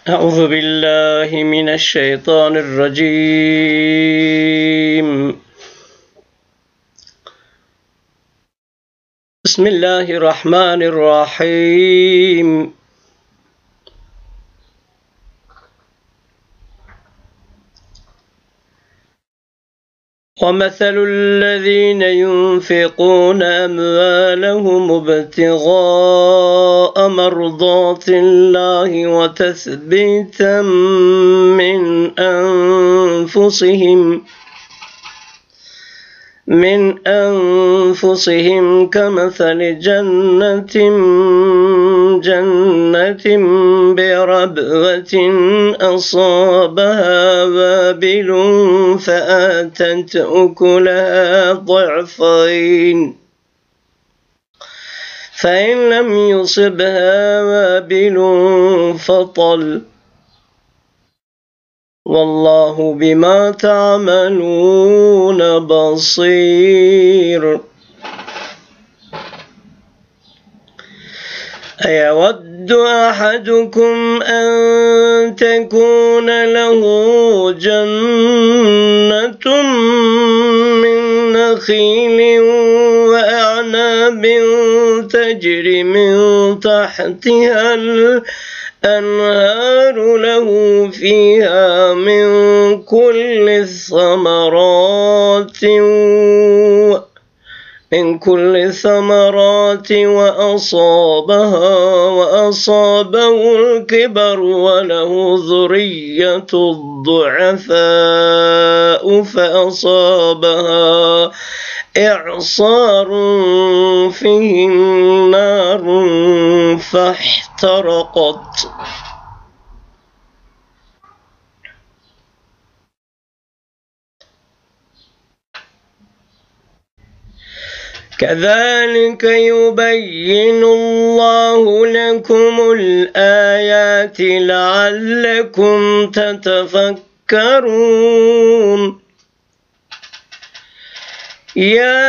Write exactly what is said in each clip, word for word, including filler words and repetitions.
أعوذ بالله من الشيطان الرجيم. بسم الله الرحمن الرحيم. ومثل الذين ينفقون أموالهم ابتغاء مرضات الله وتثبيتا من أنفسهم من أنفسهم كمثل جنة جنة بربوة أصابها وابل فآتت أكلها ضعفين فإن لم يصبها وابل فطل والله بما تعملون بصير. أيود أحدكم أن تكون له جنة من نخيل وأعناب تجري من تحتها الأنهار له فيها من كل الثمرات من كل الثمرات وأصابها وأصابه الكبر وله ذرية ضعفاء فأصابها إعصار فيه نار فاحترقت. كذلك يبين الله لكم الآيات لعلكم تتفكرون. يا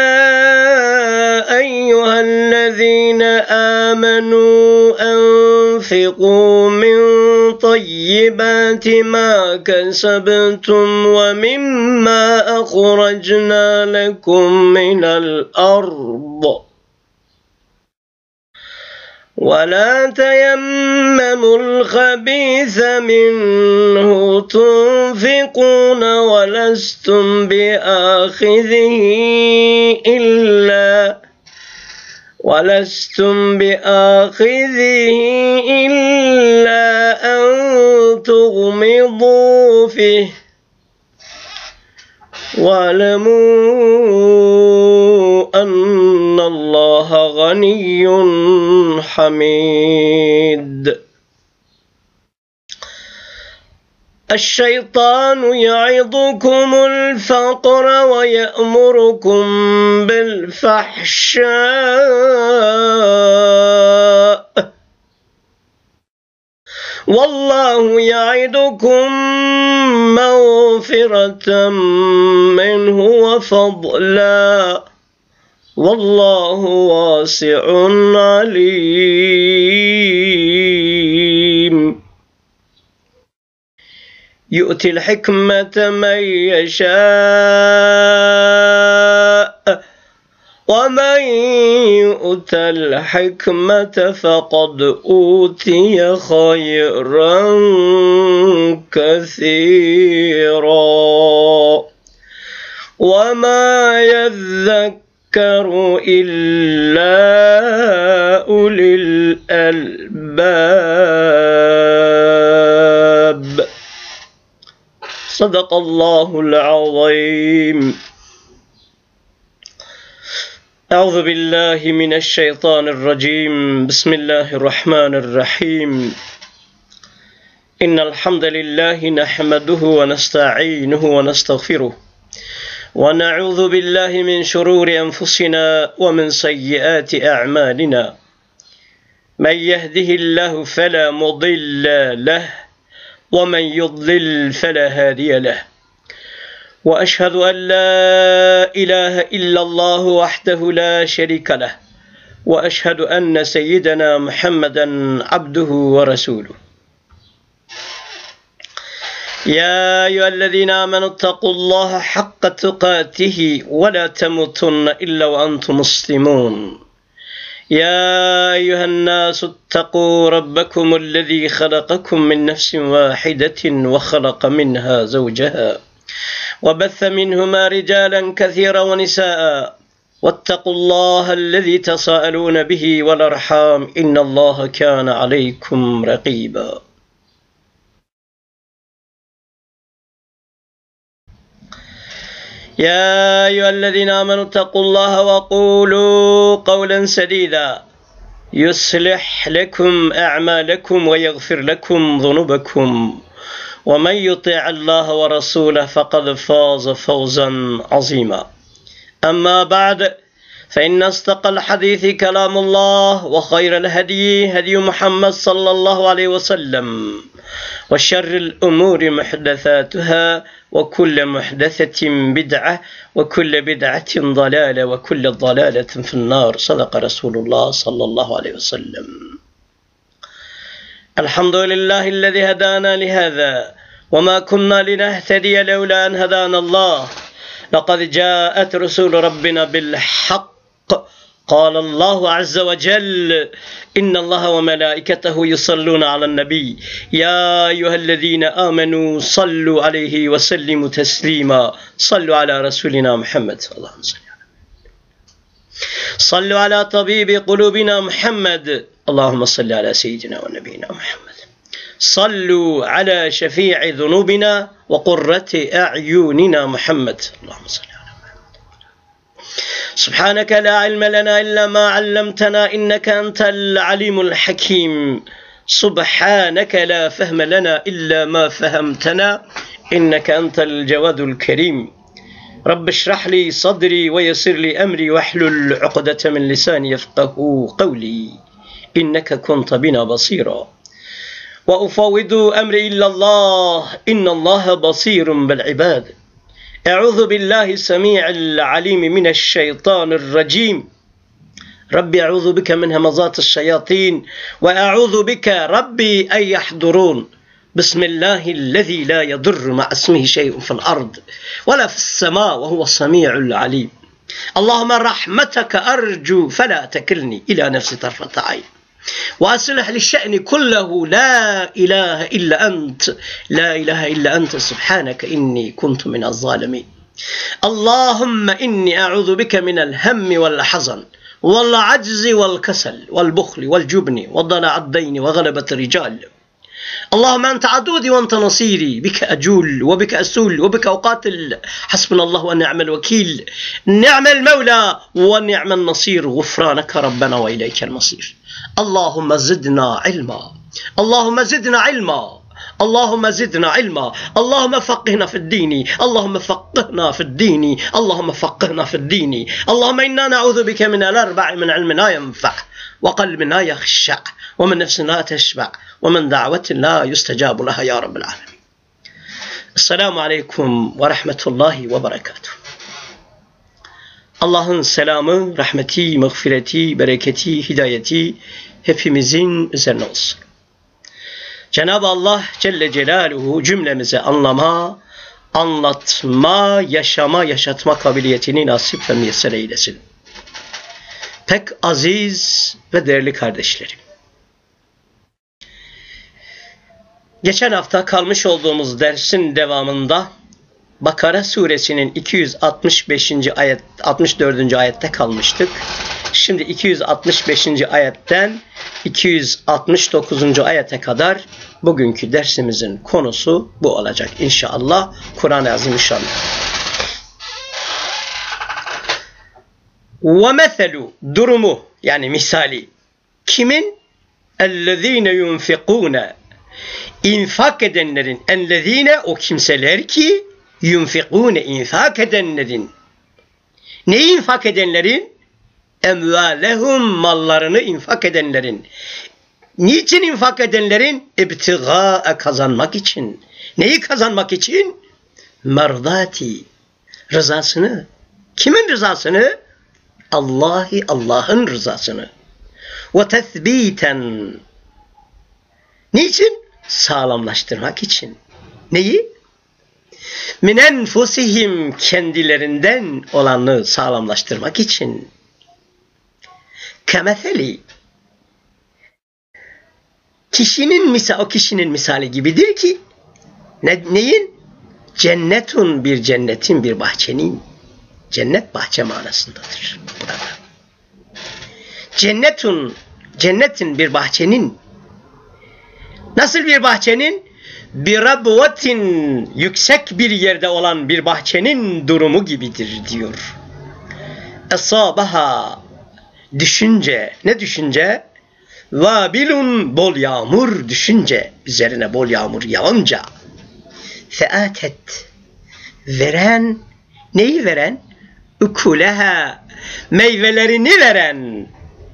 أيها الذين آمنوا أنفقوا من طيبات ما كسبتم ومما أخرجنا لكم من الأرض ولا تيمموا الخبيث منه تنفقون ولستم بآخذه إلا ولستم بآخذه إلا أن تغمضوا فيه واعلموا أن الله غني حميد. الشيطان يعظكم الفقر ويأمركم بالفحشاء والله يعدكم مغفرة منه وفضلا والله واسع عليم. يؤتي الحكمة من يشاء ومن يؤت الحكمة فقد أوتي خيرا كثيرا وما يذكر إلا أولي الألباب. صدق الله العظيم. أعوذ بالله من الشيطان الرجيم. بسم الله الرحمن الرحيم. إن الحمد لله نحمده ونستعينه ونستغفره ونعوذ بالله من شرور أنفسنا ومن سيئات أعمالنا. من يهده الله فلا مضل له ومن يضلل فلا هادي له. وأشهد أن لا إله إلا الله وحده لا شريك له وأشهد أن سيدنا محمدا عبده ورسوله. يا أيها الذين آمنوا اتقوا الله حق تقاته ولا تموتن إلا وأنتم مسلمون يا أيها الناس اتقوا ربكم الذي خلقكم من نفس واحدة وخلق منها زوجها وبث منهما رجالا كثيرا ونساء واتقوا الله الذي تساءلون به والأرحام إن الله كان عليكم رقيبا. يا أيها الذين آمنوا اتقوا الله وقولوا قولا سديدا يصلح لكم أعمالكم ويغفر لكم ذنوبكم ومن يطع الله ورسوله فقد فاز فوزا عظيما. أما بعد فإن أصدق الحديث كلام الله وخير الهدي هدي محمد صلى الله عليه وسلم وشر الأمور محدثاتها وكل محدثة بدعة وكل بدعة ضلالة وكل ضلالة في النار. صدق رسول الله صلى الله عليه وسلم. الحمد لله الذي هدانا لهذا وما كنا لنهتدي لولا أن هدانا الله لقد جاءت رسول ربنا بالحق قال الله عز وجل إن الله وملائكته يصلون على النبي يا أيها الذين آمنوا صلوا عليه وسلموا تسليما. صلوا على رسولنا محمد. اللهم صل على صلوا على طبيب قلوبنا محمد. اللهم صل على سيدنا ونبينا محمد. صلوا على شفيع ذنوبنا وقرة أعيننا محمد. اللهم صل على محمد. سبحانك لا علم لنا إلا ما علمتنا إنك أنت العليم الحكيم. سبحانك لا فهم لنا إلا ما فهمتنا إنك أنت الجواد الكريم. رب اشرح لي صدري ويسر لي أمري واحلل عقدة من لساني يفقه قولي إنك كنت بنا بصيرا وأفوض أمري إلا الله إن الله بصير بالعباد. أعوذ بالله السميع العليم من الشيطان الرجيم. ربي أعوذ بك من همزات الشياطين وأعوذ بك ربي أن يحضرون. بسم الله الذي لا يضر مع اسمه شيء في الأرض ولا في السماء وهو السميع العليم. اللهم رحمتك أرجو فلا تكلني إلى نفسي طرفة عين وأصلح للشأن كله لا إله إلا أنت لا إله إلا أنت سبحانك إني كنت من الظالمين. اللهم إني أعوذ بك من الهم والحزن والعجز والكسل والبخل والجبن وضلع الدين وغلبة الرجال. اللهم أنت عدودي وأنت نصيري بك أجول وبك أسول وبك أقاتل. حسبنا الله ونعم الوكيل. نعم المولى ونعم النصير. غفرانك ربنا وإليك المصير. اللهم زدنا علما اللهم زدنا علما اللهم زدنا علما اللهم فقهنا في الدين اللهم فقهنا في الدين اللهم فقهنا في الدين. اللهم إنا نعوذ بك من الأربع من علم لا ينفع وقلب لا يخشع ومن نفس لا تشبع ومن دعوة لا يستجاب لها يا رب العالمين. السلام عليكم ورحمة الله وبركاته. Allah'ın selamı, rahmeti, mağfireti, bereketi, hidayeti hepimizin üzerine olsun. Cenab-ı Allah Celle Celaluhu cümlemize anlama, anlatma, yaşama, yaşatma kabiliyetini nasip ve müyesser eylesin. Pek aziz ve değerli kardeşlerim. Geçen hafta kalmış olduğumuz dersin devamında Bakara suresinin iki yüz altmış beşinci ayet altmış dördüncü ayette kalmıştık. Şimdi iki yüz altmış beşinci ayetten iki yüz altmış dokuzuncu ayete kadar bugünkü dersimizin konusu bu olacak inşallah. Kur'an-ı Azimüşşan'da. Ve meselu durumu yani misali kimin? Ellezine yunfikune infak edenlerin ellezine o kimseler ki yunfikune infak edenlerin. Ne infak edenlerin? Emvalehum mallarını infak edenlerin. Niçin infak edenlerin? İbtigaa kazanmak için. Neyi kazanmak için? Merdati. Rızasını. Kimin rızasını? Allahi Allah'ın rızasını. Ve tethbiten. Niçin? Sağlamlaştırmak için. Neyi? min enfusihim, kendilerinden olanı sağlamlaştırmak için. Kemetheli, kişinin misali, o kişinin misali gibidir ki ne, neyin? Cennetun, bir cennetin, bir bahçenin. Cennet bahçe manasındadır burada. Cennetun, cennetin, bir bahçenin. Nasıl bir bahçenin? Bir rabvatin, yüksek bir yerde olan bir bahçenin durumu gibidir diyor. Esabaha, düşünce, ne düşünce? Vabilun, bol yağmur, düşünce, üzerine bol yağmur yağınca. Featet, veren, neyi veren? Ukuleha, meyvelerini veren.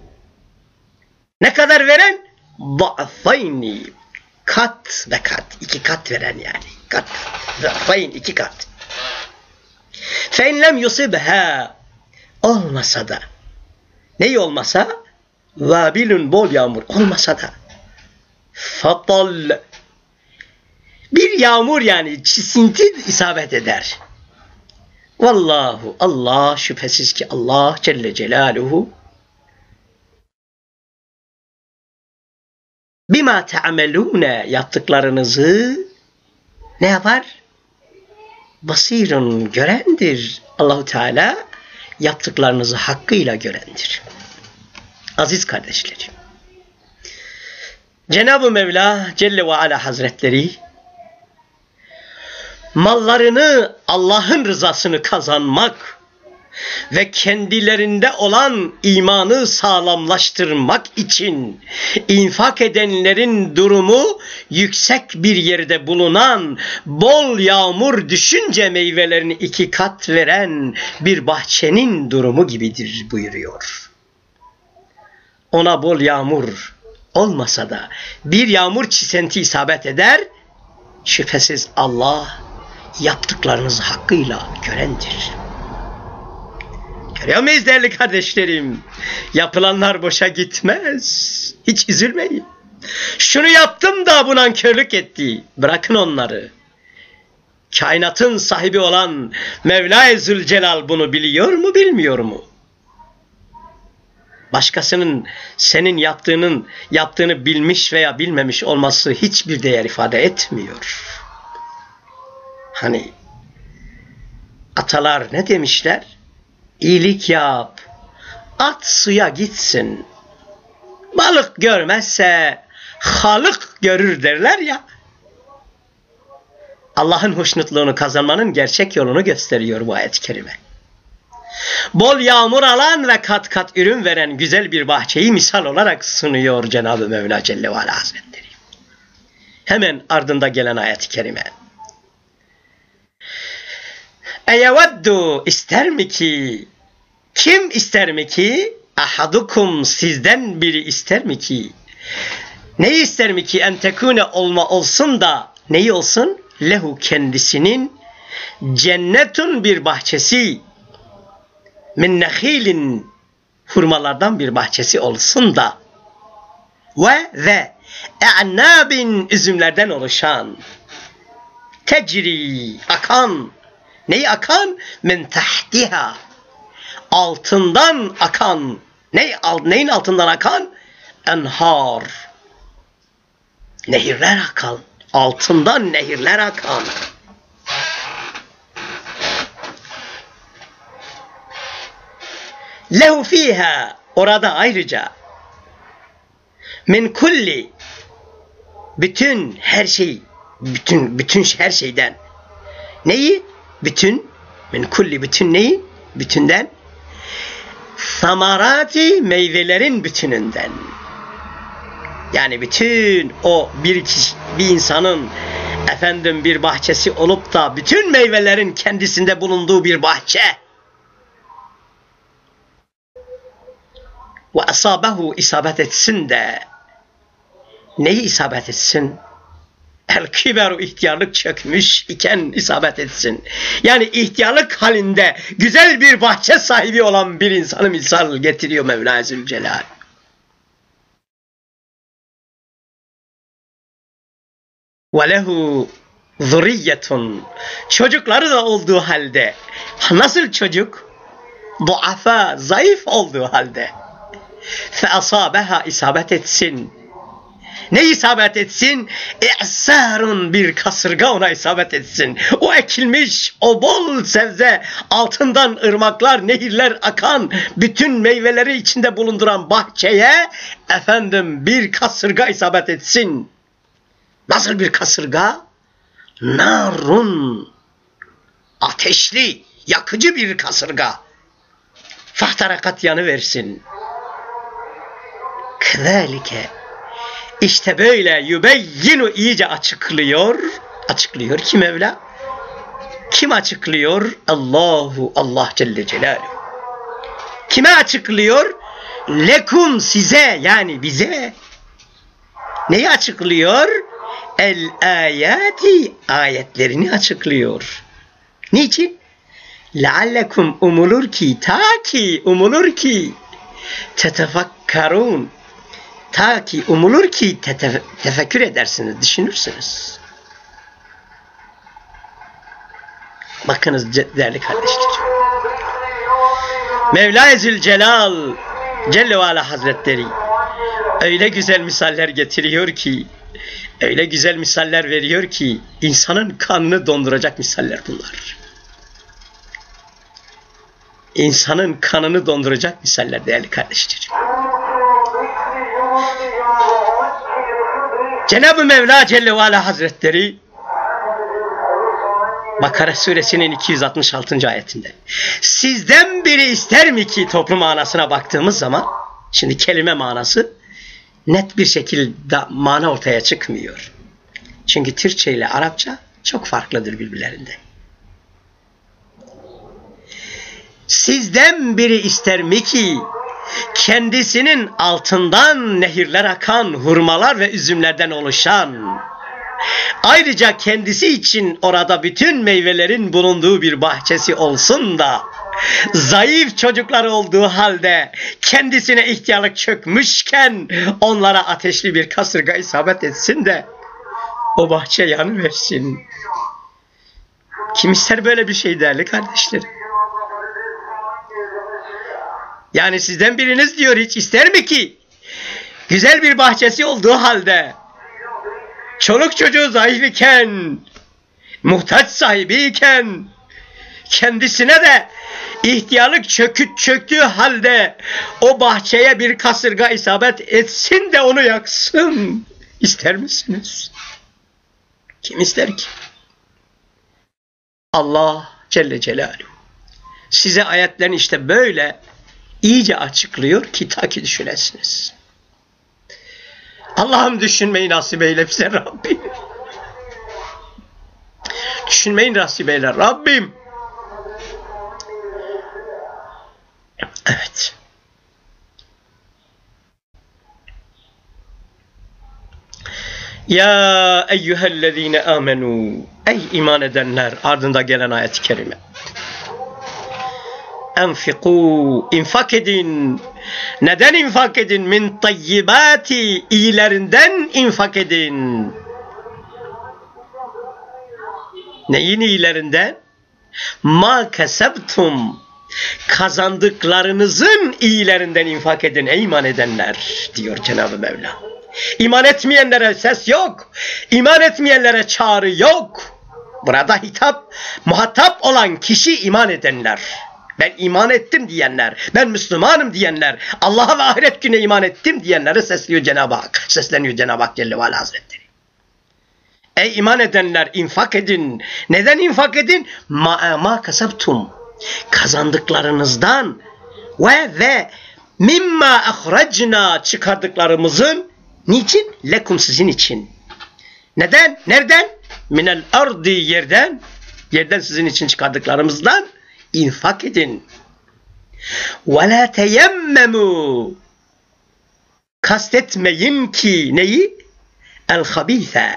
Ne kadar veren? Da'fayni, kat ve kat, iki kat veren yani. Kat, da'fayn, iki kat. Fe in lem yusibha, olmasa da, neyi olmasa? Vabilun, bol yağmur olmasa da. Fatal, bir yağmur yani çisinti isabet eder. Vallahu, Allah, şüphesiz ki Allah Celle Celaluhu bima te'amelûne, yaptıklarınızı ne yapar? Basirun, görendir. Allahu Teala yaptıklarınızı hakkıyla görendir. Aziz kardeşlerim, Cenab-ı Mevla Celle ve Ala Hazretleri mallarını, Allah'ın rızasını kazanmak ve kendilerinde olan imanı sağlamlaştırmak için infak edenlerin durumu yüksek bir yerde bulunan, bol yağmur düşünce meyvelerini iki kat veren bir bahçenin durumu gibidir buyuruyor. Ona bol yağmur olmasa da bir yağmur çisenti isabet eder, şüphesiz Allah yaptıklarınızı hakkıyla görendir. Görüyor muyuz değerli kardeşlerim? Yapılanlar boşa gitmez. Hiç üzülmeyin. Şunu yaptım da bu nankörlük etti. Bırakın onları. Kainatın sahibi olan Mevla-i Zülcelal bunu biliyor mu, bilmiyor mu? Başkasının senin yaptığının yaptığını bilmiş veya bilmemiş olması hiçbir değer ifade etmiyor. Hani atalar ne demişler? İyilik yap, at suya gitsin. Balık görmezse halık görür derler ya. Allah'ın hoşnutluğunu kazanmanın gerçek yolunu gösteriyor bu ayet-i kerime. Bol yağmur alan ve kat kat ürün veren güzel bir bahçeyi misal olarak sunuyor Cenab-ı Mevla Celle ve Ala Hazretleri. Hemen ardında gelen ayet-i kerime. Eyeveddu, ister mi ki, kim ister mi ki, ahadukum, sizden biri ister mi ki, neyi ister mi ki, en tekune olma olsun da, neyi olsun? Lehu, kendisinin, cennetun, bir bahçesi, min nehilin, hurmalardan bir bahçesi olsun da, ve ve e'nabin, üzümlerden oluşan, tecri, akan, neyi akan? Min tahtiha, altından akan. Ne, neyin altından akan? Enhar, nehirler akan. Altından nehirler akan. Lehu fiha, orada ayrıca min kulli, bütün her şey, bütün bütün her şeyden. Neyi? Bütün, min kulli, bütün neyi? Bütünden. Samarati, meyvelerin bütününden. Yani bütün o bir kişi, bir insanın efendim bir bahçesi olup da bütün meyvelerin kendisinde bulunduğu bir bahçe. Ve asabehu, isabet etsin de. Neyi isabet etsin? El kiberu, ihtiyarlık çökmüş iken isabet etsin. Yani ihtiyarlık halinde güzel bir bahçe sahibi olan bir insanı misal getiriyor Mevla Zülcelal. Ve lehu, zurriyetun. Çocukları da olduğu halde. Nasıl çocuk? Duafa, zayıf olduğu halde. Fe asabeha, isabet etsin. Ne isabet etsin? İ'sarun, bir kasırga ona isabet etsin. O ekilmiş, o bol sebze, altından ırmaklar, nehirler akan, bütün meyveleri içinde bulunduran bahçeye efendim bir kasırga isabet etsin. Nasıl bir kasırga? Narun, ateşli, yakıcı bir kasırga. Fahtarakat yanıversin. Kâlike, İşte böyle yübeyyinu, iyice açıklıyor. Açıklıyor ki Mevla? Kim açıklıyor? Allahu, Allah Celle Celaluhu. Kime açıklıyor? Lekum, size, yani bize. Neyi açıklıyor? El ayati, ayetlerini açıklıyor. Niçin? Leallekum, umulur ki, ta ki, umulur ki tetefakkarun, ta ki umulur ki tete, tefekkür edersiniz, düşünürsünüz. Bakınız değerli kardeşlerim. Mevla-i Zülcelal Celle ve Ala Hazretleri öyle güzel misaller getiriyor ki, öyle güzel misaller veriyor ki, insanın kanını donduracak misaller bunlar. İnsanın kanını donduracak misaller değerli kardeşlerim. Cenab-ı Mevla Celle ve Ala Hazretleri Bakara suresinin iki yüz altmış altıncı ayetinde sizden biri ister mi ki, toplu manasına baktığımız zaman, şimdi kelime manası net bir şekilde mana ortaya çıkmıyor. Çünkü Türkçe ile Arapça çok farklıdır birbirlerinde. Sizden biri ister mi ki kendisinin altından nehirler akan, hurmalar ve üzümlerden oluşan, ayrıca kendisi için orada bütün meyvelerin bulunduğu bir bahçesi olsun da, zayıf çocukları olduğu halde kendisine ihtiyarlık çökmüşken onlara ateşli bir kasırga isabet etsin de o bahçe yanıversin. Kim ister böyle bir şey değerli kardeşlerim? Yani sizden biriniz diyor, hiç ister mi ki güzel bir bahçesi olduğu halde, çoluk çocuğu zayıf iken, muhtaç sahibi iken, kendisine de ihtiyarlık çöküt çöktüğü halde o bahçeye bir kasırga isabet etsin de onu yaksın, İster misiniz? Kim ister ki? Allah Celle Celaluhu size ayetlerini işte böyle iyice açıklıyor ki ta ki düşünesiniz. Allah'ım düşünmeyi nasip eyle bize Rabbim. Düşünmeyi nasip eyle Rabbim. Evet. Ya eyyühellezine amenu, ey iman edenler, ardında gelen ayet-i kerime. Enfiku, infak edin. Neden infak edin? Min tayyibati, iyilerinden infak edin. Neyin iyilerinden? Ma kesebtum, kazandıklarınızın iyilerinden infak edin ey iman edenler, diyor Cenab-ı Mevla. İman etmeyenlere ses yok. İman etmeyenlere çağrı yok. Burada hitap, muhatap olan kişi iman edenler. Ben iman ettim diyenler, ben Müslümanım diyenler, Allah'a ve ahiret gününe iman ettim diyenlere sesliyor Cenab-ı Hak. Sesleniyor Cenab-ı Hak Celle ve Ala Hazretleri. Ey iman edenler, infak edin. Neden infak edin? Ma, ma kasabtum, kazandıklarınızdan ve ve mimma ahracna, çıkardıklarımızın, niçin? Lekum, sizin için. Neden? Nereden? Minel ardi, yerden. Yerden sizin için çıkardıklarımızdan infak edin. Ve la teyemmemu, kastetmeyin ki neyi? El habîse,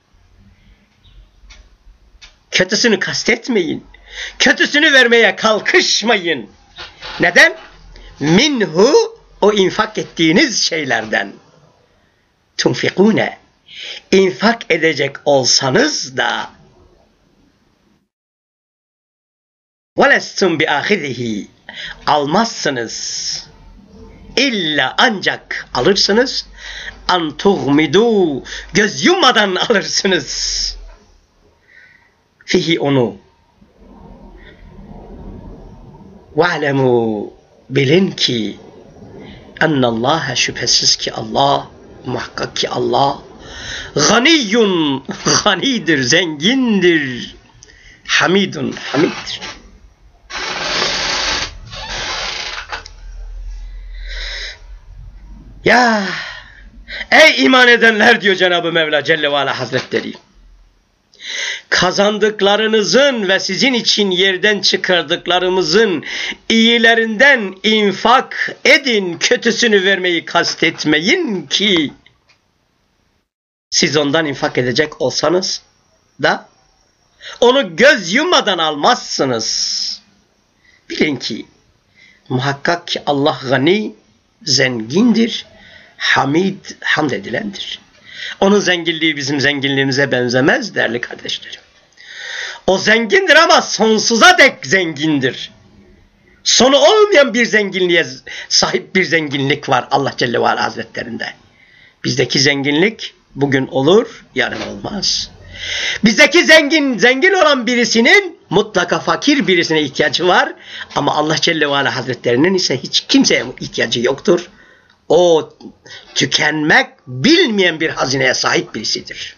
kötüsünü kastetmeyin. Kötüsünü vermeye kalkışmayın. Neden? Minhu, o infak ettiğiniz şeylerden. Tunfikune, infak edecek olsanız da وَلَسْتُمْ بِآخِذِهِ Almazsınız. İlla ancak alırsınız. اَنْ تُغْمِدُوا Göz yummadan alırsınız. Fihi onu. وَعْلَمُوا Bilin ki ennallâhe şüphesiz ki Allah, muhakkak ki Allah ganiyyun, ganidir, zengindir, hamidun, hamiddir. Ya ey iman edenler diyor Cenab-ı Mevla Celle ve Ala Hazretleri, kazandıklarınızın ve sizin için yerden çıkardıklarımızın iyilerinden infak edin, kötüsünü vermeyi kastetmeyin ki siz ondan infak edecek olsanız da onu göz yummadan almazsınız. Bilin ki muhakkak ki Allah gani, zengindir, hamid, hamd edilendir. Onun zenginliği bizim zenginliğimize benzemez değerli kardeşlerim. O zengindir ama sonsuza dek zengindir. Sonu olmayan bir zenginliğe sahip bir zenginlik var Allah Celle ve Ala Hazretlerinde. Bizdeki zenginlik bugün olur, yarın olmaz. Bizdeki zengin, zengin olan birisinin mutlaka fakir birisine ihtiyacı var. Ama Allah Celle ve Ala Hazretlerinin ise hiç kimseye ihtiyacı yoktur. O tükenmek bilmeyen bir hazineye sahip birisidir.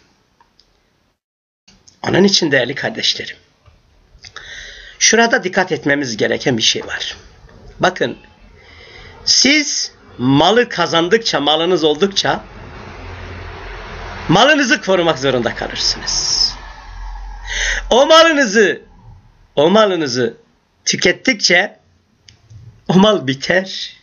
Onun için değerli kardeşlerim, şurada dikkat etmemiz gereken bir şey var. Bakın, siz malı kazandıkça, malınız oldukça malınızı korumak zorunda kalırsınız. O malınızı, o malınızı tükettikçe o mal biter.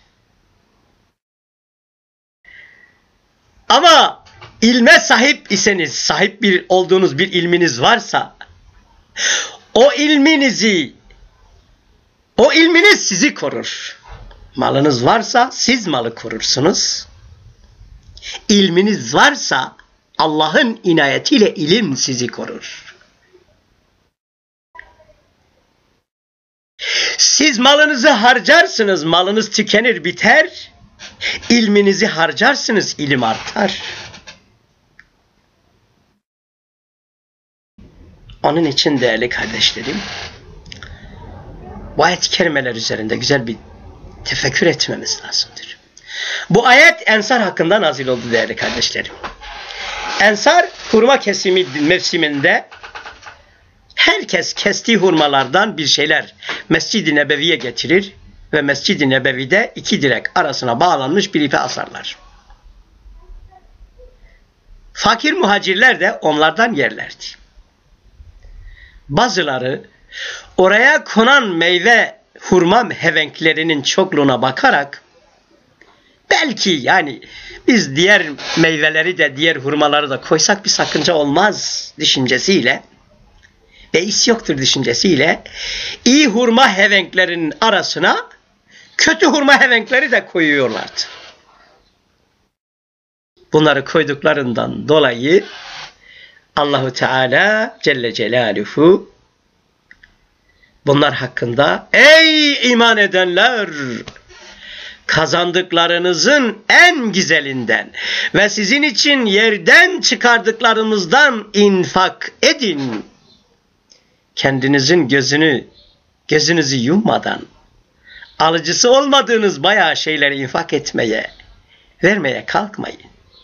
Ama ilme sahip iseniz, sahip bir olduğunuz bir ilminiz varsa, o ilminizi, o ilminiz sizi korur. Malınız varsa siz malı korursunuz. İlminiz varsa Allah'ın inayetiyle ilim sizi korur. Siz malınızı harcarsınız, malınız tükenir, biter. İlminizi harcarsınız, ilim artar. Onun için değerli kardeşlerim, bu ayet-i kerimeler üzerinde güzel bir tefekkür etmemiz lazımdır. Bu ayet Ensar hakkında nazil oldu değerli kardeşlerim. Ensar hurma kesimi mevsiminde herkes kestiği hurmalardan bir şeyler Mescid-i Nebevi'ye getirir ve Mescid-i Nebevi'de iki direk arasına bağlanmış bir ipe asarlar. Fakir muhacirler de onlardan yerlerdi. Bazıları oraya konan meyve hurma hevenklerinin çokluğuna bakarak belki yani biz diğer meyveleri de diğer hurmaları da koysak bir sakınca olmaz düşüncesiyle ve is yoktur düşüncesiyle iyi hurma hevenklerinin arasına kötü hurma hevenkleri de koyuyorlardı. Bunları koyduklarından dolayı Allahu Teala Celle Celaluhu bunlar hakkında ey iman edenler, kazandıklarınızın en güzelinden ve sizin için yerden çıkardıklarımızdan infak edin. Kendinizin gözünü gözünüzü yummadan alıcısı olmadığınız bayağı şeyleri infak etmeye, vermeye kalkmayın.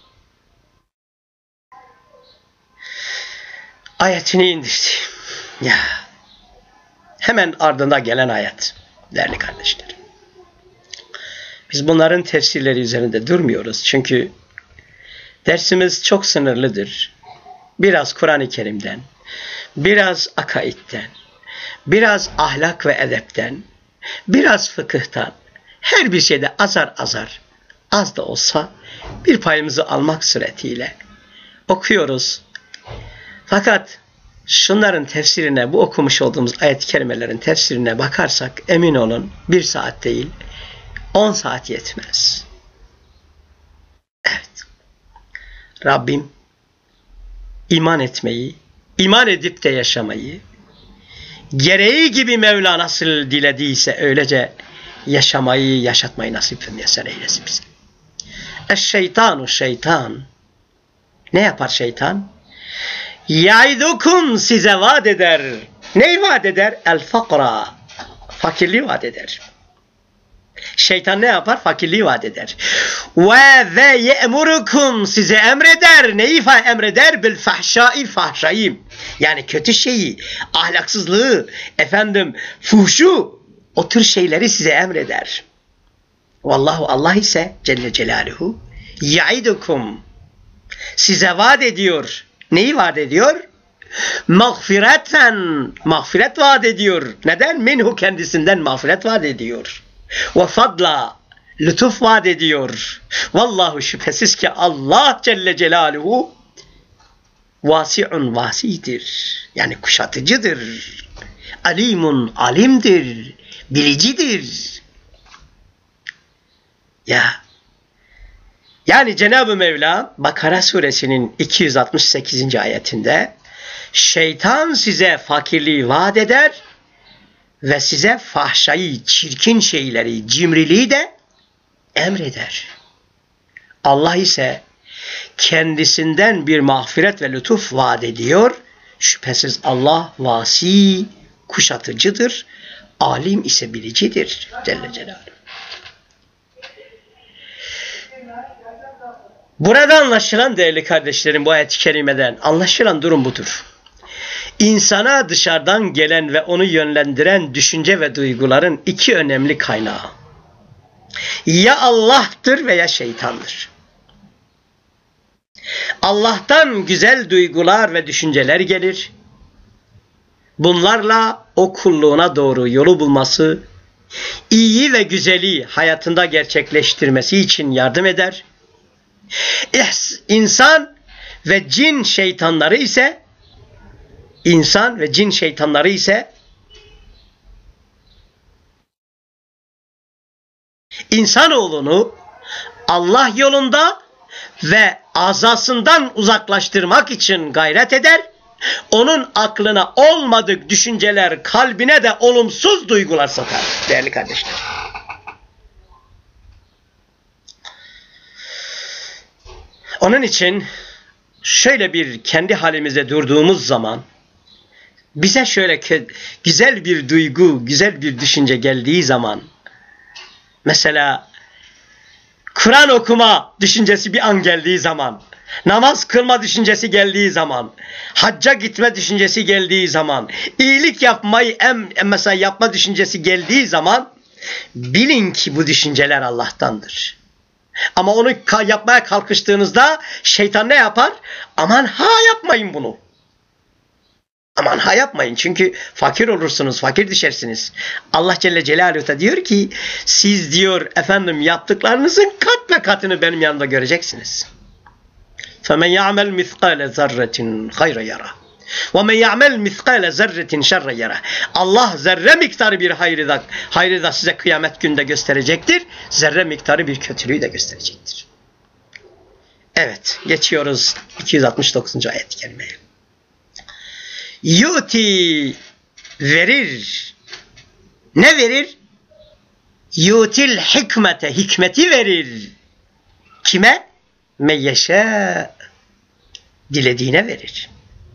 Ayetini indirdi. Ya. Hemen ardında gelen ayet değerli kardeşlerim. Biz bunların tefsirleri üzerinde durmuyoruz. Çünkü dersimiz çok sınırlıdır. Biraz Kur'an-ı Kerim'den, biraz akaidden, biraz ahlak ve edepten, biraz fıkıhtan, her bir şeyde azar azar, az da olsa bir payımızı almak suretiyle okuyoruz. Fakat şunların tefsirine, bu okumuş olduğumuz ayet-i kerimelerin tefsirine bakarsak emin olun bir saat değil, on saat yetmez. Evet. Rabbim iman etmeyi, iman edip de yaşamayı, gereği gibi Mevla nasıl dilediyse öylece yaşamayı, yaşatmayı nasip ve müyesser eylesin bize. Eşşeytanu şeytan. Ne yapar şeytan? Yaidukum, size vaat eder. Neyi vaat eder? El fakra. Fakirliği vaat eder. Şeytan ne yapar? Fakirliği vaat eder. Ve ve ye'murukum, size emreder. Neyi emreder? Bil fahşai, fahşayı. Yani kötü şeyi, ahlaksızlığı, efendim fuhşu, o tür şeyleri size emreder. Vallahu, Allah ise Celle Celaluhu yaidukum, size vaat ediyor. Neyi vaat ediyor? Mağfireten, mağfiret vaat ediyor. Neden? Minhu, kendisinden mağfiret vaat ediyor. Ve fadla, lütuf vaat ediyor. Vallahu, şüphesiz ki Allah Celle Celaluhu vasi'un, vasidir. Yani kuşatıcıdır. Alimun, alimdir. Bilicidir. Ya. Yani Cenab-ı Mevla Bakara suresinin iki yüz altmış sekizinci ayetinde şeytan size fakirliği vaat eder ve size fahşayı, çirkin şeyleri, cimriliği de emreder. Allah ise kendisinden bir mağfiret ve lütuf vaat ediyor. Şüphesiz Allah vasi, kuşatıcıdır. Alim ise bilicidir Celle Celaluhu. Burada anlaşılan değerli kardeşlerim, bu ayet-i kerimeden anlaşılan durum budur. İnsana dışarıdan gelen ve onu yönlendiren düşünce ve duyguların iki önemli kaynağı. Ya Allah'tır veya şeytandır. Allah'tan güzel duygular ve düşünceler gelir. Bunlarla o kulluğuna doğru yolu bulması, iyi ve güzeli hayatında gerçekleştirmesi için yardım eder. İnsan ve cin şeytanları ise insan ve cin şeytanları ise insanoğlunu Allah yolunda ve azasından uzaklaştırmak için gayret eder. Onun aklına olmadık düşünceler, kalbine de olumsuz duygular sokar değerli kardeşler. Onun için şöyle bir kendi halimize durduğumuz zaman bize şöyle güzel bir duygu, güzel bir düşünce geldiği zaman, mesela Kur'an okuma düşüncesi bir an geldiği zaman, namaz kılma düşüncesi geldiği zaman, hacca gitme düşüncesi geldiği zaman, iyilik yapmayı em, mesela yapma düşüncesi geldiği zaman bilin ki bu düşünceler Allah'tandır. Ama onu yapmaya kalkıştığınızda şeytan ne yapar? Aman ha yapmayın bunu. Aman ha yapmayın, çünkü fakir olursunuz, fakir düşersiniz. Allah Celle Celaluhu da diyor ki siz diyor efendim yaptıklarınızın kat ve katını benim yanımda göreceksiniz. فَمَنْ يَعْمَلْ مِثْقَالَ ذَرَّةٍ خَيْرًا يَرَى وَمَنْ يَعْمَلْ مِثْقَالَ ذَرَّةٍ شَرًّا يَرَى. Allah zerre miktarı bir hayrı da, hayrı da size kıyamet günde gösterecektir. Zerre miktarı bir kötülüğü de gösterecektir. Evet, geçiyoruz iki yüz altmış dokuzuncu ayet-i kerimeye. Yuti, verir. Ne verir? Yutil hikmete, hikmeti verir. Kime? Meyyeşâ, dilediğine verir.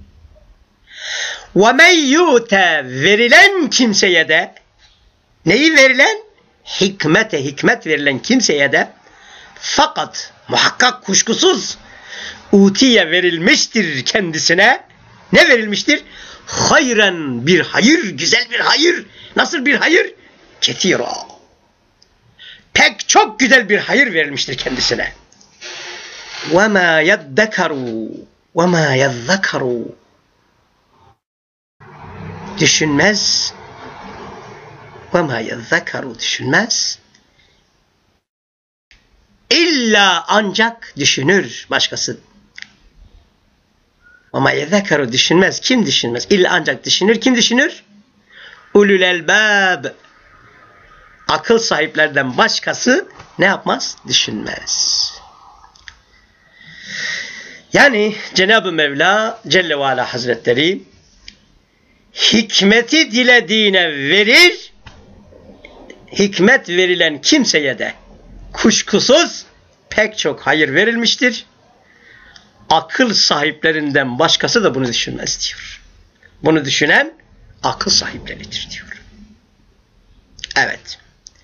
Ve men yute, verilen kimseye de, neyi verilen? Hikmete, hikmet verilen kimseye de, fakat muhakkak kuşkusuz utiye verilmiştir kendisine. Ne verilmiştir? Hayren, bir hayır, güzel bir hayır. Nasıl bir hayır? Ketira. Pek çok güzel bir hayır verilmiştir kendisine. وَمَا يَدَّكَرُوا وَمَا يَذَّكَرُوا. Düşünmez. وَمَا يَذَّكَرُوا, düşünmez. İlla, ancak düşünür başkası. Ama yezekaru, düşünmez. Kim düşünmez? İlla ancak düşünür. Kim düşünür? Ulul elbab. Akıl sahiplerden başkası ne yapmaz? Düşünmez. Yani Cenab-ı Mevla Celle ve Ala Hazretleri hikmeti dilediğine verir, hikmet verilen kimseye de kuşkusuz pek çok hayır verilmiştir. Akıl sahiplerinden başkası da bunu düşünmez diyor. Bunu düşünen akıl sahipleridir diyor. Evet.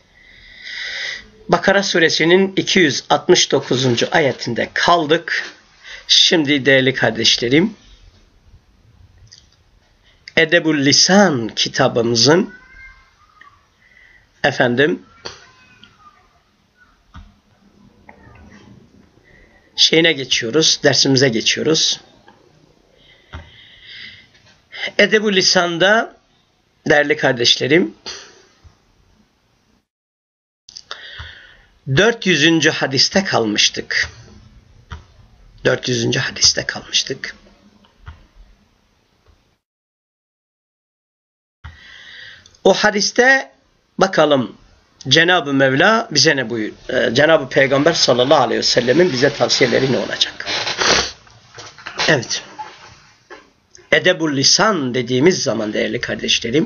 Bakara suresinin iki yüz altmış dokuzuncu ayetinde kaldık. Şimdi değerli kardeşlerim, Edebul Lisan kitabımızın efendim şeyine geçiyoruz, dersimize geçiyoruz. Edebul Lisan'da değerli kardeşlerim dört yüzüncü hadiste kalmıştık. dört yüzüncü hadiste kalmıştık. O hadiste bakalım Cenab-ı Mevla bize ne buyur? Ee, Cenab-ı Peygamber sallallahu aleyhi ve sellemin bize tavsiyeleri ne olacak? Evet. Edebul lisan dediğimiz zaman değerli kardeşlerim,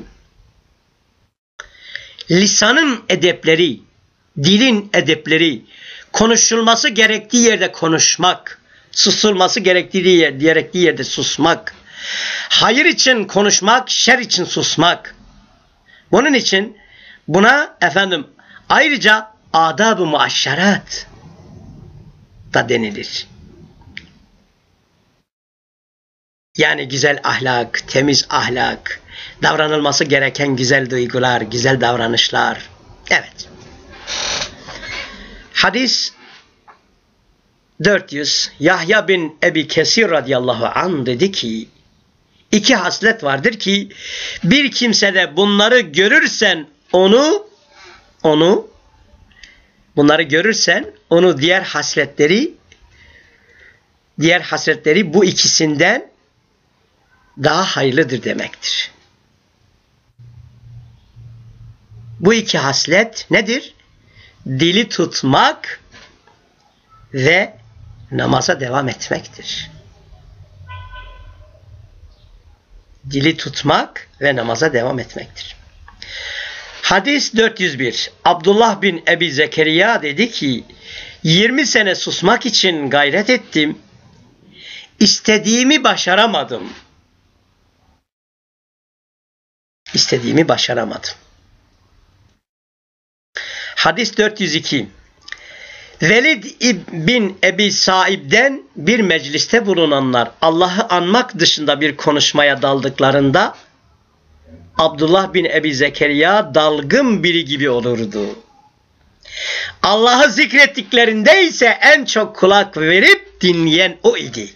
lisanın edepleri, dilin edepleri, konuşulması gerektiği yerde konuşmak, susulması gerektiği, yer, gerektiği yerde susmak, hayır için konuşmak, şer için susmak. Bunun için buna efendim ayrıca adab-ı muaşşerat da denilir. Yani güzel ahlak, temiz ahlak, davranılması gereken güzel duygular, güzel davranışlar. Evet. Hadis dört yüz, Yahya bin Ebi Kesir radıyallahu anh dedi ki, iki haslet vardır ki bir kimsede bunları görürsen onu onu bunları görürsen onu diğer hasletleri diğer hasletleri bu ikisinden daha hayırlıdır demektir. Bu iki haslet nedir? Dili tutmak ve namaza devam etmektir. Dili tutmak ve namaza devam etmektir. Hadis dört yüz bir. Abdullah bin Ebi Zekeriya dedi ki, yirmi sene susmak için gayret ettim. İstediğimi başaramadım. İstediğimi başaramadım. Hadis dört yüz iki. Velid bin Ebi Saib'den bir mecliste bulunanlar Allah'ı anmak dışında bir konuşmaya daldıklarında Abdullah bin Ebi Zekeriya dalgın biri gibi olurdu. Allah'ı zikrettiklerinde ise en çok kulak verip dinleyen o idi.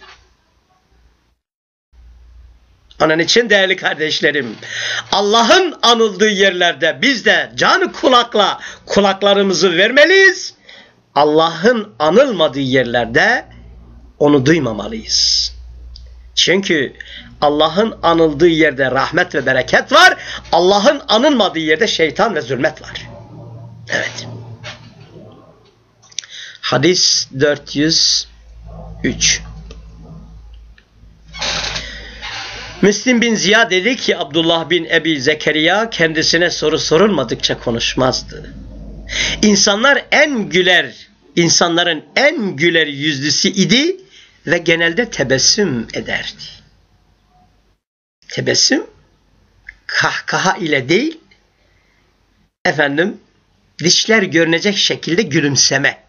Onun için değerli kardeşlerim, Allah'ın anıldığı yerlerde biz de canı kulakla kulaklarımızı vermeliyiz. Allah'ın anılmadığı yerlerde onu duymamalıyız. Çünkü Allah'ın anıldığı yerde rahmet ve bereket var. Allah'ın anılmadığı yerde şeytan ve zulmet var. Evet. Hadis dört yüz üç. Müslim bin Ziyad dedi ki Abdullah bin Ebi Zekeriya kendisine soru sorulmadıkça konuşmazdı. İnsanlar en güler, insanların en güler yüzlüsü idi ve genelde tebessüm ederdi. Tebessüm kahkaha ile değil, efendim dişler görünecek şekilde gülümseme.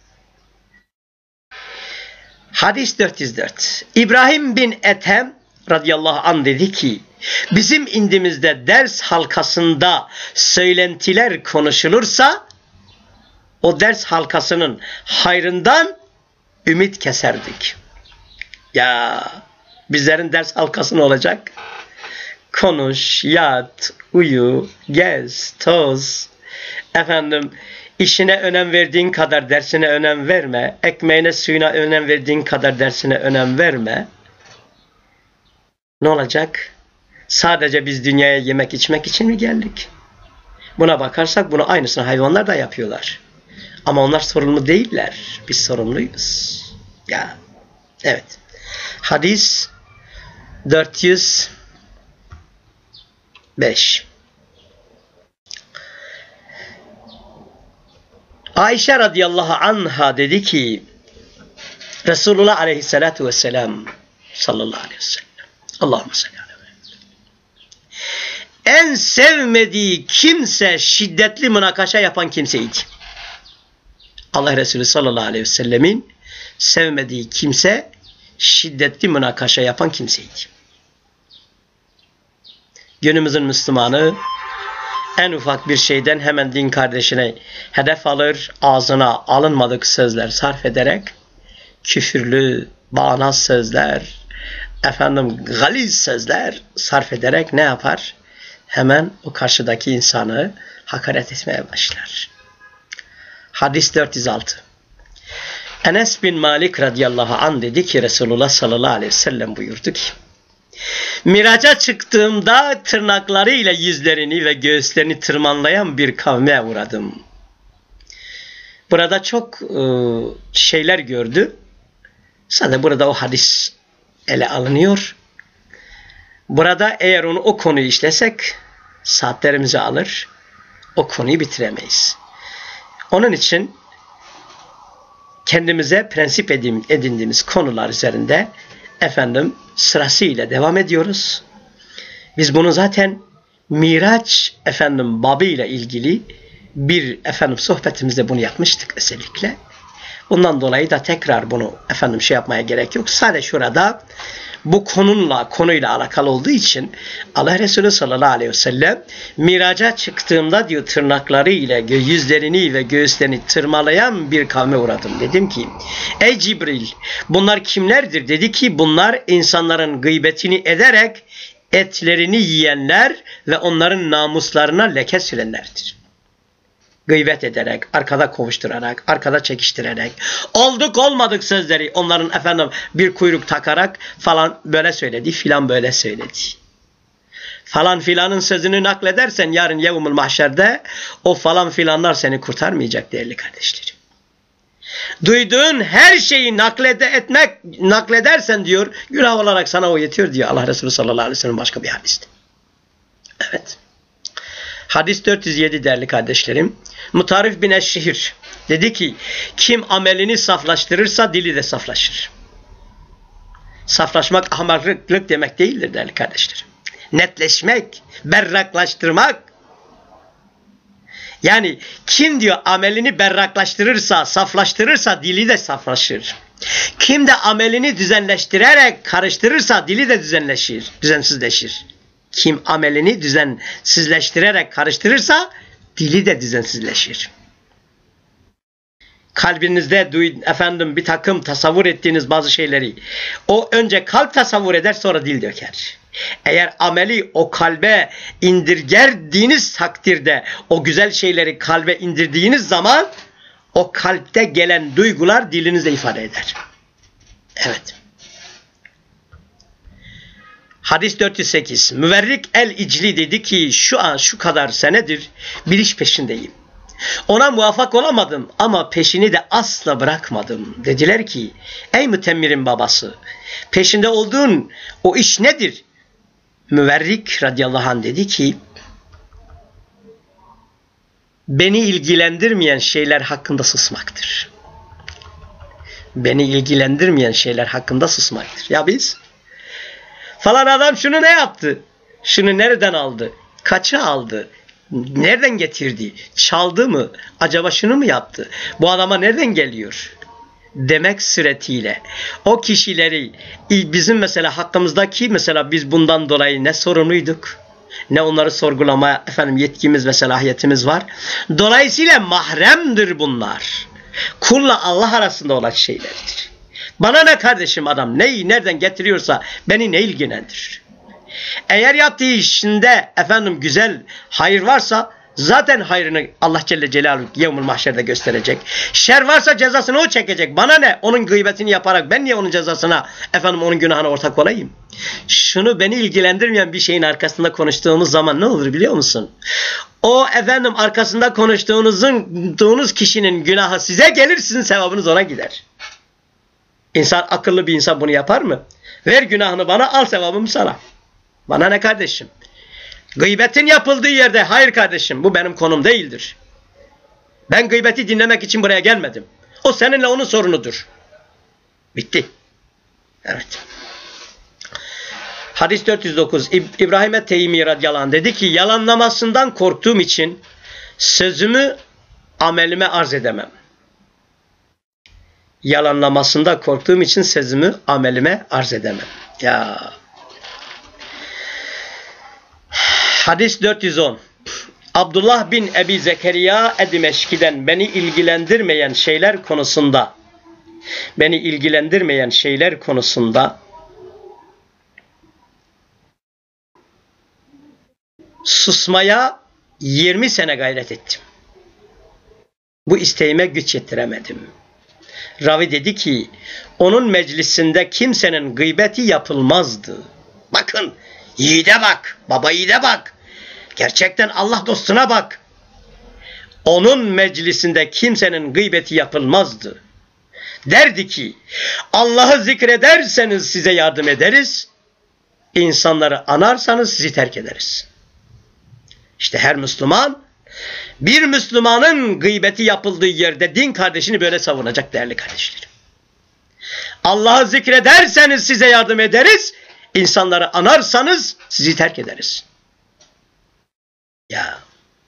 Hadis dört yüz dört. İbrahim bin Ethem radıyallahu anh dedi ki, bizim indimizde ders halkasında söylentiler konuşulursa o ders halkasının hayrından ümit keserdik. Ya bizlerin ders halkası ne olacak? Konuş, yat, uyu, gez, toz. Efendim işine önem verdiğin kadar dersine önem verme. Ekmeğine suyuna önem verdiğin kadar dersine önem verme. Ne olacak? Sadece biz dünyaya yemek içmek için mi geldik? Buna bakarsak bunu aynısını hayvanlar da yapıyorlar. Ama onlar sorumlu değiller. Biz sorumluyuz. Ya. Evet. Hadis dört yüz beş. Ayşe radıyallahu anha dedi ki Resulullah aleyhissalatu vesselam sallallahu aleyhi ve sellem Allahümme salli aleyhi ve sellem en sevmediği kimse şiddetli münakaşa yapan kimseydi. Allah Resulü sallallahu aleyhi ve sellemin sevmediği kimse şiddetli münakaşa yapan kimseydi. Günümüzün Müslümanı en ufak bir şeyden hemen din kardeşine hedef alır, ağzına alınmadık sözler sarf ederek küfürlü, bağnaz sözler, efendim galiz sözler sarf ederek ne yapar? Hemen o karşıdaki insanı hakaret etmeye başlar. Hadis dört yüz altı. Enes bin Malik radıyallahu anh dedi ki Resulullah sallallahu aleyhi ve sellem buyurdu ki Miraca çıktığımda tırnaklarıyla yüzlerini ve göğüslerini tırmanlayan bir kavme uğradım. Burada çok e, şeyler gördü. Sadece burada o hadis ele alınıyor. Burada eğer onu o konuyu işlesek saatlerimizi alır. O konuyu bitiremeyiz. Onun için kendimize prensip edindiğimiz konular üzerinde efendim sırasıyla devam ediyoruz. Biz bunu zaten Miraç efendim babıyla ilgili bir efendim sohbetimizde bunu yapmıştık özellikle. Bundan dolayı da tekrar bunu efendim şey yapmaya gerek yok. Sadece şurada bu konuyla konuyla alakalı olduğu için Allah Resulü sallallahu aleyhi ve sellem miraca çıktığımda diyor tırnakları ile yüzlerini ve göğüslerini tırmalayan bir kavme uğradım. Dedim ki ey Cibril bunlar kimlerdir? Dedi ki bunlar insanların gıybetini ederek etlerini yiyenler ve onların namuslarına leke sürenlerdir. Gıybet ederek, arkada kovuşturarak, arkada çekiştirerek, olduk olmadık sözleri onların efendim bir kuyruk takarak falan böyle söyledi, filan böyle söyledi. Falan filanın sözünü nakledersen yarın yevmül mahşerde o falan filanlar seni kurtarmayacak değerli kardeşlerim. Duyduğun her şeyi naklede etmek, nakledersen diyor, günah olarak sana o yetiyor diyor Allah Resulü sallallahu aleyhi ve sellem başka bir hadiste. Evet. Hadis dört yüz yedi değerli kardeşlerim. Mutarif bin Eşşehir dedi ki kim amelini saflaştırırsa dili de saflaşır. Saflaşmak ahmaklık demek değildir değerli kardeşlerim. Netleşmek, berraklaştırmak. Yani kim diyor amelini berraklaştırırsa, saflaştırırsa dili de saflaşır. Kim de amelini düzenleştirerek karıştırırsa dili de düzenleşir, düzensizleşir. Kim amelini düzensizleştirerek karıştırırsa dili de düzensizleşir. Kalbinizde efendim bir takım tasavvur ettiğiniz bazı şeyleri o önce kalp tasavvur eder sonra dil döker. Eğer ameli o kalbe indirgerdiğiniz takdirde o güzel şeyleri kalbe indirdiğiniz zaman o kalpte gelen duygular dilinizde ifade eder. Evet. Hadis dört yüz sekiz. Müverrik el-İcli dedi ki şu an şu kadar senedir bir iş peşindeyim. Ona muvaffak olamadım ama peşini de asla bırakmadım. Dediler ki ey Mütemmir'in babası peşinde olduğun o iş nedir? Müverrik radıyallahu anh dedi ki beni ilgilendirmeyen şeyler hakkında susmaktır. Beni ilgilendirmeyen şeyler hakkında susmaktır. Ya biz falan adam şunu ne yaptı? Şunu nereden aldı? Kaça aldı? Nereden getirdi? Çaldı mı? Acaba şunu mu yaptı? Bu adama nereden geliyor? Demek suretiyle o kişileri bizim mesela hakkımızdaki mesela biz bundan dolayı ne sorumluyduk? Ne onları sorgulama efendim yetkimiz ve selahiyetimiz var. Dolayısıyla mahremdir bunlar. Kulla Allah arasında olan şeylerdir. Bana ne kardeşim adam neyi nereden getiriyorsa beni ne ilgilendirir? Eğer yaptığı işinde efendim güzel hayır varsa zaten hayrını Allah Celle Celaluhu yevmül mahşerde gösterecek. Şer varsa cezasını o çekecek. Bana ne? Onun gıybetini yaparak ben niye onun cezasına efendim onun günahına ortak olayım? Şunu beni ilgilendirmeyen bir şeyin arkasında konuştuğumuz zaman ne olur biliyor musun? O efendim arkasında konuştuğunuzun kişinin günahı size gelir, sizin sevabınız ona gider. İnsan akıllı bir insan bunu yapar mı? Ver günahını bana, al sevabımı sana. Bana ne kardeşim? Gıybetin yapıldığı yerde hayır kardeşim bu benim konum değildir. Ben gıybeti dinlemek için buraya gelmedim. O seninle onun sorunudur. Bitti. Evet. Hadis dört yüz dokuz. İbrahim et-Teymi radıyallahu anh dedi ki yalanlamasından korktuğum için sözümü amelime arz edemem. Yalanlamasında korktuğum için sözümü amelime arz edemem. Ya. Hadis dört yüz on. Abdullah bin Ebi Zekeriya Edimeşki'den beni ilgilendirmeyen şeyler konusunda beni ilgilendirmeyen şeyler konusunda susmaya yirmi sene gayret ettim. Bu isteğime güç yetiremedim. Ravi dedi ki onun meclisinde kimsenin gıybeti yapılmazdı. Bakın yiğide bak, baba yiğide bak. Gerçekten Allah dostuna bak. Onun meclisinde kimsenin gıybeti yapılmazdı. Derdi ki Allah'ı zikrederseniz size yardım ederiz. İnsanları anarsanız sizi terk ederiz. İşte her Müslüman bir Müslümanın gıybeti yapıldığı yerde din kardeşini böyle savunacak değerli kardeşlerim. Allah'ı zikrederseniz size yardım ederiz. İnsanları anarsanız sizi terk ederiz. Ya.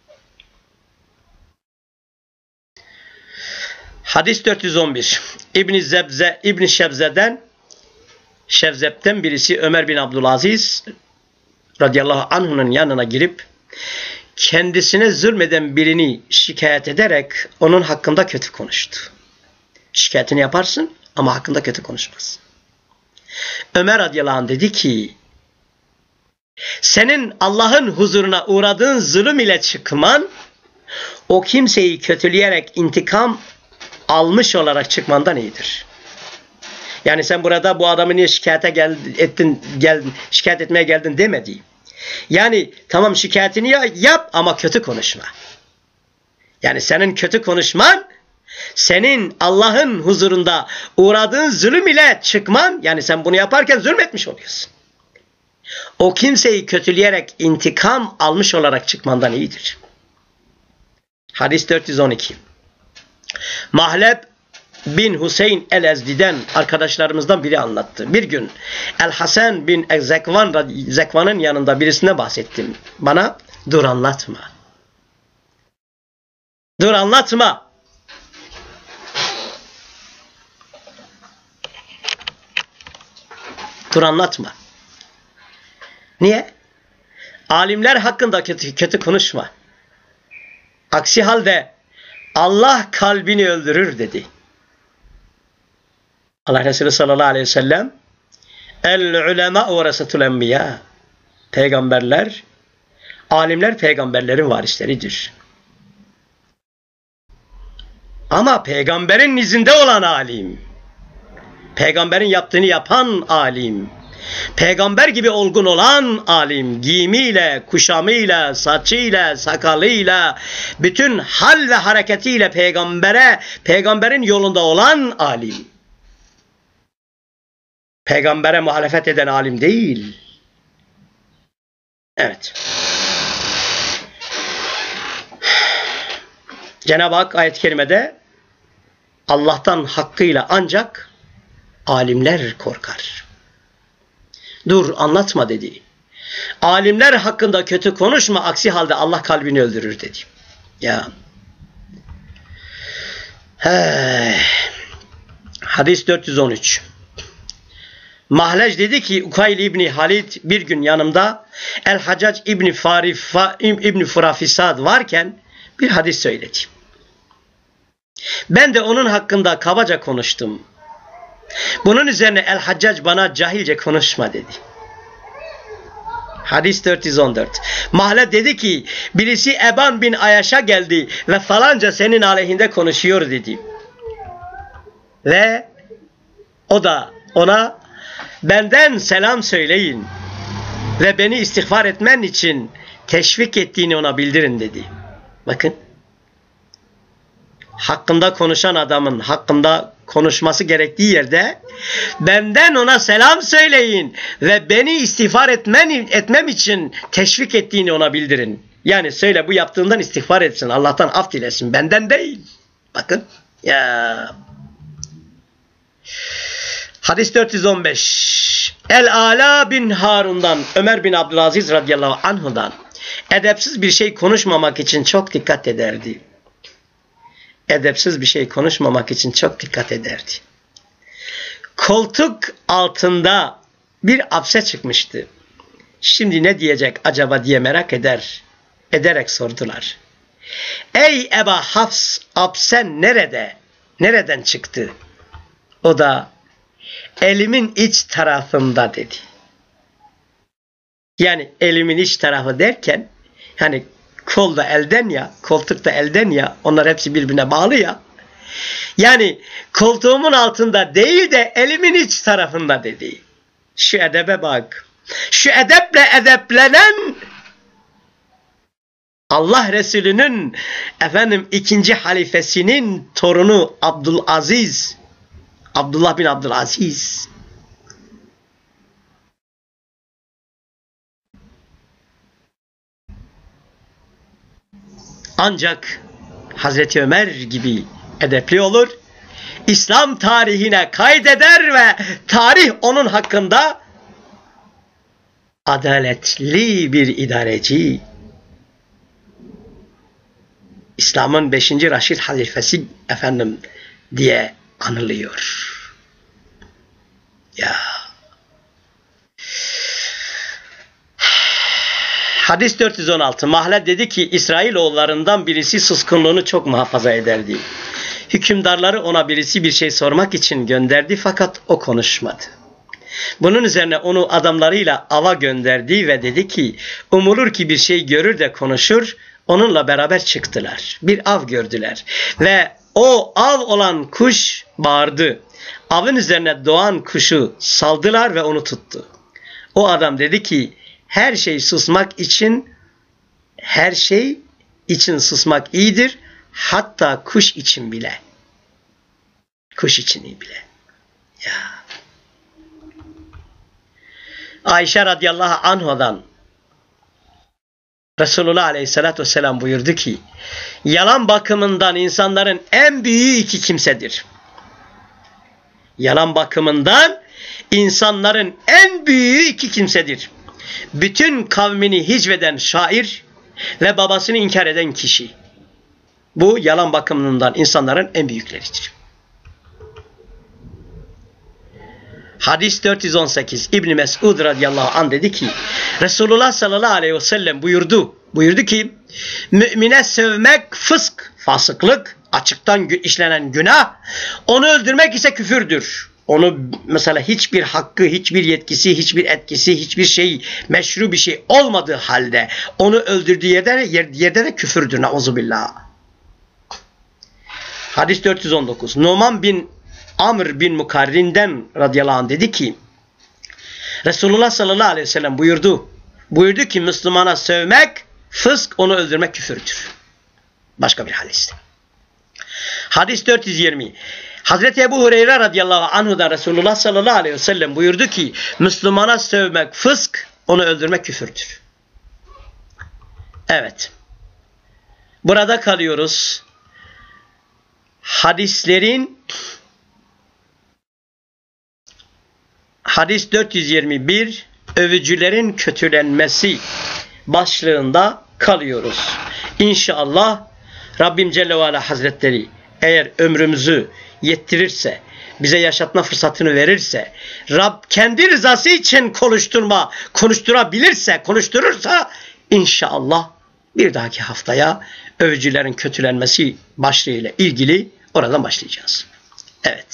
Hadis dört yüz on bir. İbn-i Zebze, İbn-i Şebze'den Şevzep'ten birisi Ömer bin Abdülaziz radıyallahu anh'ın yanına girip kendisine zulmeden birini şikayet ederek onun hakkında kötü konuştu. Şikayetini yaparsın ama hakkında kötü konuşmazsın. Ömer radıyallahu anh dedi ki senin Allah'ın huzuruna uğradığın zulüm ile çıkman o kimseyi kötüleyerek intikam almış olarak çıkmandan iyidir. Yani sen burada bu adamı niye şikayete gel, ettin, gel, şikayet etmeye geldin demedi. Yani tamam şikayetini yap ama kötü konuşma. Yani senin kötü konuşman senin Allah'ın huzurunda uğradığın zulüm ile çıkman, yani sen bunu yaparken zulmetmiş oluyorsun. O kimseyi kötüleyerek intikam almış olarak çıkmandan iyidir. Hadis dört yüz on iki. Mahleb bin Hüseyin el-Ezdi'den arkadaşlarımızdan biri anlattı. Bir gün El-Hasan bin Zekvan, Zekvan'ın yanında birisine bahsettim. Bana dur anlatma. Dur anlatma. Dur anlatma. Niye? Alimler hakkında kötü, kötü konuşma. Aksi halde Allah kalbini öldürür dedi. Allah Resulü sallallahu aleyhi ve sellem el-ulema verasetul enbiya. Peygamberler, alimler peygamberlerin varisleridir. Ama peygamberin izinde olan alim, peygamberin yaptığını yapan alim, peygamber gibi olgun olan alim, giyimiyle, kuşamıyla, saçıyla, sakalıyla, bütün hal ve hareketiyle peygambere, peygamberin yolunda olan alim. Peygambere muhalefet eden alim değil. Evet. Cenab-ı Hak ayet-i kerimede Allah'tan hakkıyla ancak alimler korkar. Dur anlatma dedi. Alimler hakkında kötü konuşma, aksi halde Allah kalbini öldürür dedi. Ya. He. Hadis dört yüz on üç. Mahlec dedi ki Ukayl İbni Halid bir gün yanımda El-Haccac İbni Farifa, İbni Furafisad varken bir hadis söyledi. Ben de onun hakkında kabaca konuştum. Bunun üzerine El-Haccac bana cahilce konuşma dedi. Hadis dört yüz on dört. Mahlec dedi ki birisi Eban bin Ayaş'a geldi ve falanca senin aleyhinde konuşuyor dedi. Ve o da ona benden selam söyleyin ve beni istiğfar etmen için teşvik ettiğini ona bildirin dedi. Bakın. Hakkında konuşan adamın hakkında konuşması gerektiği yerde benden ona selam söyleyin ve beni istiğfar etmen, etmem için teşvik ettiğini ona bildirin. Yani söyle bu yaptığından istiğfar etsin, Allah'tan af dilesin, benden değil. Bakın ya. Hadis dört yüz on beş. El-Ala bin Harun'dan, Ömer bin Abdülaziz radıyallahu anhu'dan edepsiz bir şey konuşmamak için çok dikkat ederdi. Edepsiz bir şey konuşmamak için çok dikkat ederdi. Koltuk altında bir apse çıkmıştı. Şimdi ne diyecek acaba diye merak eder, ederek sordular. Ey Eba Hafs, apsen nerede? Nereden çıktı? O da elimin iç tarafında dedi. Yani elimin iç tarafı derken hani kol da elden ya, koltuk da elden ya, onlar hepsi birbirine bağlı ya. Yani koltuğumun altında değil de elimin iç tarafında dedi. Şu edebe bak. Şu edeple edeplenen Allah Resulü'nün efendim ikinci halifesinin torunu Abdülaziz, Abdullah bin Abdülaziz. Ancak Hazreti Ömer gibi edepli olur, İslam tarihine kaydeder ve tarih onun hakkında adaletli bir idareci, İslam'ın beşinci Raşid halifesi efendim diye anılıyor. Ya. Hadis dört yüz on altı. Mahled dedi ki İsrailoğullarından birisi suskunluğunu çok muhafaza ederdi. Hükümdarları ona birisi bir şey sormak için gönderdi fakat o konuşmadı. Bunun üzerine onu adamlarıyla ava gönderdi ve dedi ki umulur ki bir şey görür de konuşur. Onunla beraber çıktılar. Bir av gördüler ve o av olan kuş bağırdı. Avın üzerine doğan kuşu saldılar ve onu tuttu. O adam dedi ki her şey susmak için her şey için susmak iyidir. Hatta kuş için bile. Kuş için bile. Ya. Ayşe radıyallahu anhadan Resulullah aleyhissalatü vesselam buyurdu ki yalan bakımından insanların en büyüğü iki kimsedir. Yalan bakımından insanların en büyüğü iki kimsedir. Bütün kavmini hicveden şair ve babasını inkar eden kişi. Bu yalan bakımından insanların en büyükleridir. Hadis dört yüz on sekiz. İbn Mesud radıyallahu anh dedi ki Resulullah sallallahu aleyhi ve sellem buyurdu. Buyurdu ki mümine sövmek fısk, fasıklık, açıktan işlenen günah. Onu öldürmek ise küfürdür. Onu mesela hiçbir hakkı, hiçbir yetkisi, hiçbir etkisi, hiçbir şey meşru bir şey olmadığı halde onu öldürdüğü yerde, yerde de küfürdür. Nauzubillah. Hadis dört yüz on dokuz. Numan bin Amr bin Mukarrin'den radıyallahu anh dedi ki Resulullah sallallahu aleyhi ve sellem buyurdu. Buyurdu ki Müslümana sövmek fısk, onu öldürmek küfürdür. Başka bir hadis. Hadis dört yüz yirmi. Hazreti Ebu Hureyre radıyallahu anhu'dan Resulullah sallallahu aleyhi ve sellem buyurdu ki Müslümana sövmek fısk, onu öldürmek küfürdür. Evet. Burada kalıyoruz. Hadislerin Hadis dört yüz yirmi bir övücülerin kötülenmesi başlığında kalıyoruz. İnşallah Rabbim Celle ve Ala Hazretleri eğer ömrümüzü yettirirse, bize yaşatma fırsatını verirse, Rab kendi rızası için konuşturma, konuşturabilirse, konuşturursa inşallah bir dahaki haftaya övücülerin kötülenmesi başlığıyla ilgili oradan başlayacağız. Evet.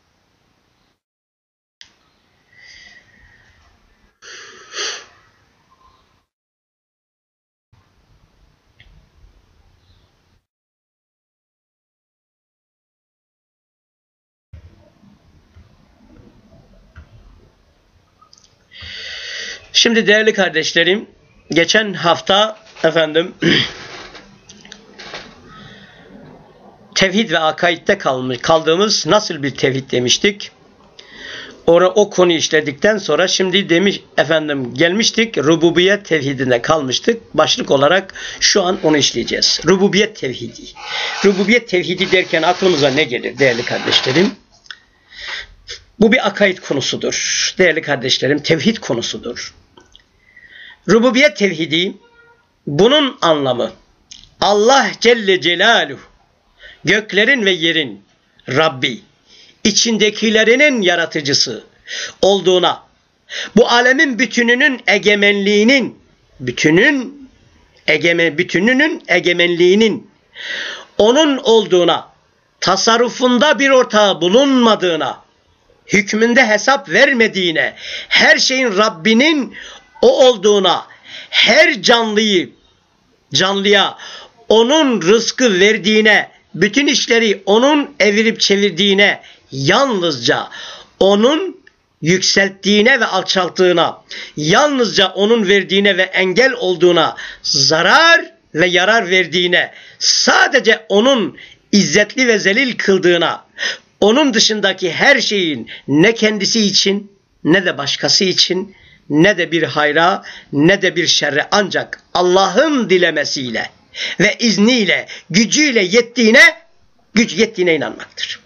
Şimdi değerli kardeşlerim, geçen hafta efendim tevhid ve akaidde kalmış, kaldığımız nasıl bir tevhid demiştik? Orada o konu işledikten sonra şimdi demiş efendim gelmiştik rububiyet tevhidine kalmıştık. Başlık olarak şu an onu işleyeceğiz. Rububiyet tevhidi. Rububiyet tevhidi derken aklımıza ne gelir değerli kardeşlerim? Bu bir akaid konusudur. Değerli kardeşlerim, tevhid konusudur. Rububiyet tevhidi, bunun anlamı Allah Celle Celaluhu göklerin ve yerin Rabbi, içindekilerinin yaratıcısı olduğuna, bu alemin bütününün egemenliğinin, bütünün egemen bütününün egemenliğinin onun olduğuna, tasarrufunda bir ortağı bulunmadığına, hükmünde hesap vermediğine, her şeyin Rabbinin o olduğuna, her canlıyı canlıya onun rızkı verdiğine, bütün işleri onun evirip çevirdiğine, yalnızca onun yükselttiğine ve alçalttığına, yalnızca onun verdiğine ve engel olduğuna, zarar ve yarar verdiğine, sadece onun izzetli ve zelil kıldığına, onun dışındaki her şeyin ne kendisi için ne de başkası için ne de bir hayra ne de bir şerre ancak Allah'ın dilemesiyle ve izniyle, gücüyle yettiğine, güç yettiğine inanmaktır.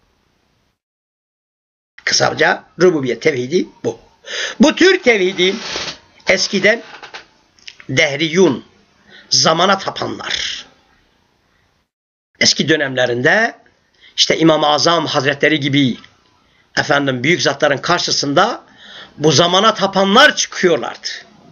Kısaca rububiyet tevhidi bu. Bu tür tevhidi eskiden dehriyun, zamana tapanlar, eski dönemlerinde işte İmam-ı Azam Hazretleri gibi efendim büyük zatların karşısında bu zamana tapanlar çıkıyorlardı.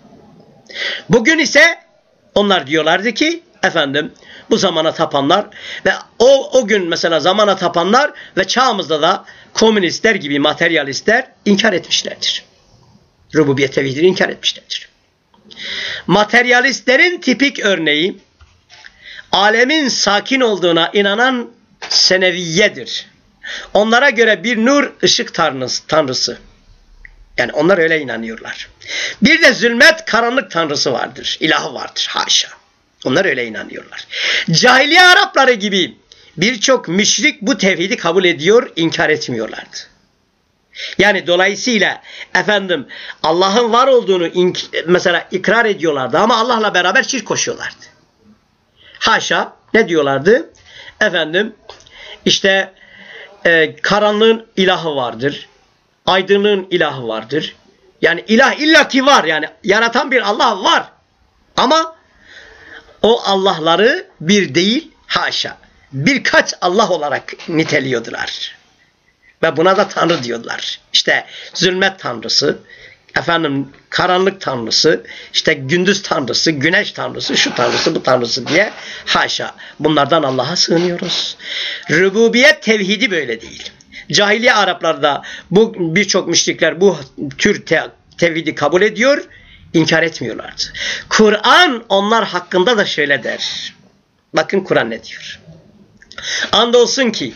Bugün ise onlar diyorlardı ki efendim bu zamana tapanlar ve o o gün mesela zamana tapanlar ve çağımızda da komünistler gibi materyalistler inkar etmişlerdir. Rububiyet tevhidini inkar etmişlerdir. Materyalistlerin tipik örneği alemin sakin olduğuna inanan Seneviyedir. Onlara göre bir nur ışık tanrısı, tanrısı. Yani onlar öyle inanıyorlar. Bir de zulmet karanlık tanrısı vardır. İlahı vardır. Haşa. Onlar öyle inanıyorlar. Cahiliye Arapları gibi birçok müşrik bu tevhidi kabul ediyor, inkar etmiyorlardı. Yani dolayısıyla efendim Allah'ın var olduğunu mesela ikrar ediyorlardı ama Allah'la beraber şirk koşuyorlardı. Haşa. Ne diyorlardı? Efendim işte e, karanlığın ilahı vardır. Aydınlığın ilahı vardır. Yani ilah illaki var. Yani yaratan bir Allah var. Ama o Allah'ları bir değil, haşa, birkaç Allah olarak niteliyordular. Ve buna da Tanrı diyorlar. İşte zulmet tanrısı, efendim karanlık tanrısı, işte gündüz tanrısı, güneş tanrısı, şu tanrısı, bu tanrısı diye haşa. Bunlardan Allah'a sığınıyoruz. Rububiyet tevhidi böyle değil. Cahiliye Araplarda bu birçok müşrikler bu tür te tevhidi kabul ediyor, inkar etmiyorlardı. Kur'an onlar hakkında da şöyle der. Bakın Kur'an ne diyor? Andolsun ki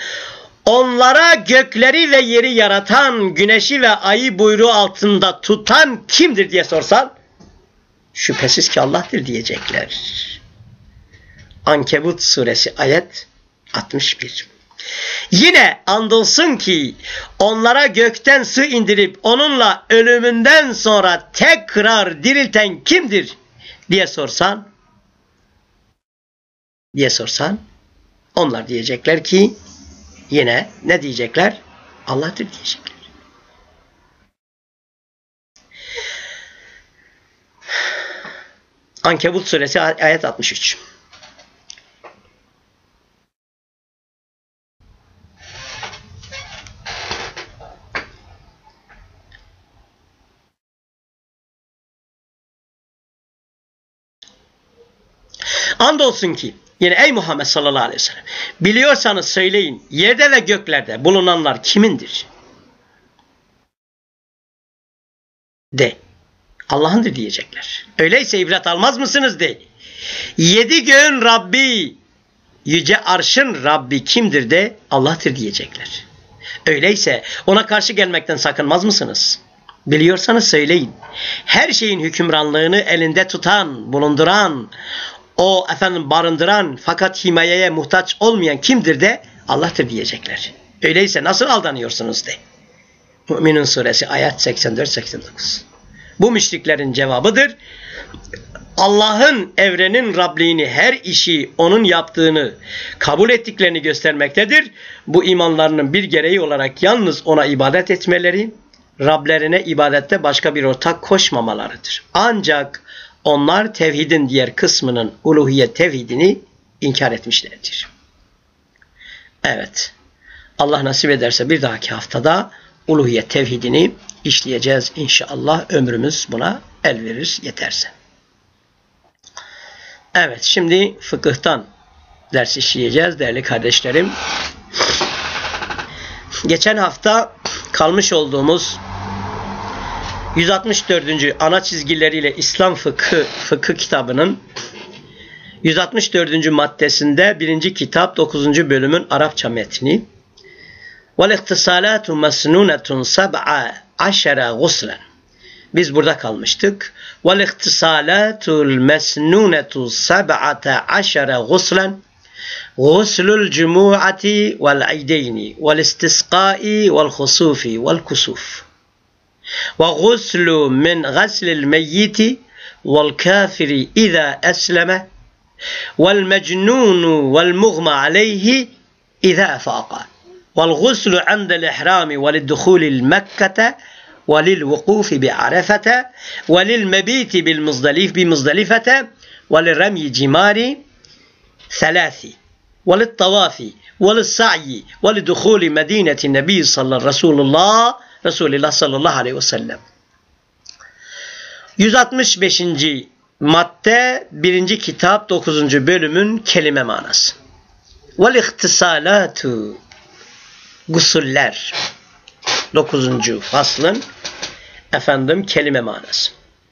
onlara gökleri ve yeri yaratan, güneşi ve ayı buyruğu altında tutan kimdir diye sorsan, şüphesiz ki Allah'tır diyecekler. Ankebut suresi ayet altmış bir. Yine andolsun ki onlara gökten su indirip onunla ölümünden sonra tekrar dirilten kimdir diye sorsan, diye sorsan, onlar diyecekler ki yine ne diyecekler? Allah'tır diyecekler. Ankebut suresi ayet altmış üç. Andolsun ki yine ey Muhammed sallallahu aleyhi ve sellem biliyorsanız söyleyin yerde ve göklerde bulunanlar kimindir? De. Allah'ındır diyecekler. Öyleyse ibret almaz mısınız de. Yedi göğün Rabbi, yüce arşın Rabbi kimdir de Allah'tır diyecekler. Öyleyse ona karşı gelmekten sakınmaz mısınız? Biliyorsanız söyleyin. Her şeyin hükümranlığını elinde tutan, bulunduran, o efendim barındıran fakat himayeye muhtaç olmayan kimdir de Allah'tır diyecekler. Öyleyse nasıl aldanıyorsunuz de. Mü'minun suresi ayet seksen dört seksen dokuz. Bu müşriklerin cevabıdır. Allah'ın, evrenin Rabliğini, her işi onun yaptığını kabul ettiklerini göstermektedir. Bu imanlarının bir gereği olarak yalnız ona ibadet etmeleri, Rablerine ibadette başka bir ortak koşmamalarıdır. Ancak onlar tevhidin diğer kısmının uluhiyet tevhidini inkar etmişlerdir. Evet, Allah nasip ederse bir dahaki haftada uluhiyet tevhidini işleyeceğiz inşallah, ömrümüz buna el verir yeterse. Evet, şimdi fıkıhtan ders işleyeceğiz değerli kardeşlerim. Geçen hafta kalmış olduğumuz yüz altmış dördüncü ana çizgileriyle İslam fıkhı, fıkhı kitabının yüz altmış dördüncü maddesinde birinci kitap dokuzuncu bölümün Arapça metni وَالْاِخْتِصَالَاتُ مَسْنُونَةٌ سَبْعَ عَشَرَ غُسْلًا. Biz burada kalmıştık. وَالْاِخْتِصَالَاتُ الْمَسْنُونَةُ سَبْعَةَ عَشَرَ غُسْلًا غُسْلُ الْجُمُوعَةِ وَالْعِيدَيْنِ وَالْاِسْتِسْقَاءِ وَالْخُسُوفِ وَالْكُسُوفِ وَغُسْلُ مِنْ غَسْلِ الْمَيِّتِ وَالْكَافِرِ إِذَا أَسْلَمَ وَالْمَجْنُونُ وَالْمُغْمَ عَلَيْهِ إِذَا أَفَاقَ وَالْغُسْلُ عند الإحرام وللدخول المكة وللوقوف بعرفة وللمبيت بالمزدلف بمزدلفة وللرمي جمار ثلاث وللطواف وللسعي ولدخول مدينة النبي صلى رسول الله رسول الله صلى الله عليه وسلم. yüz altmış beşinci madde birinci kitap dokuzuncu bölümün kelime manası. وَالْاِخْتِصَالَاتُ Gusuller. dokuzuncu faslın efendim kelime manası.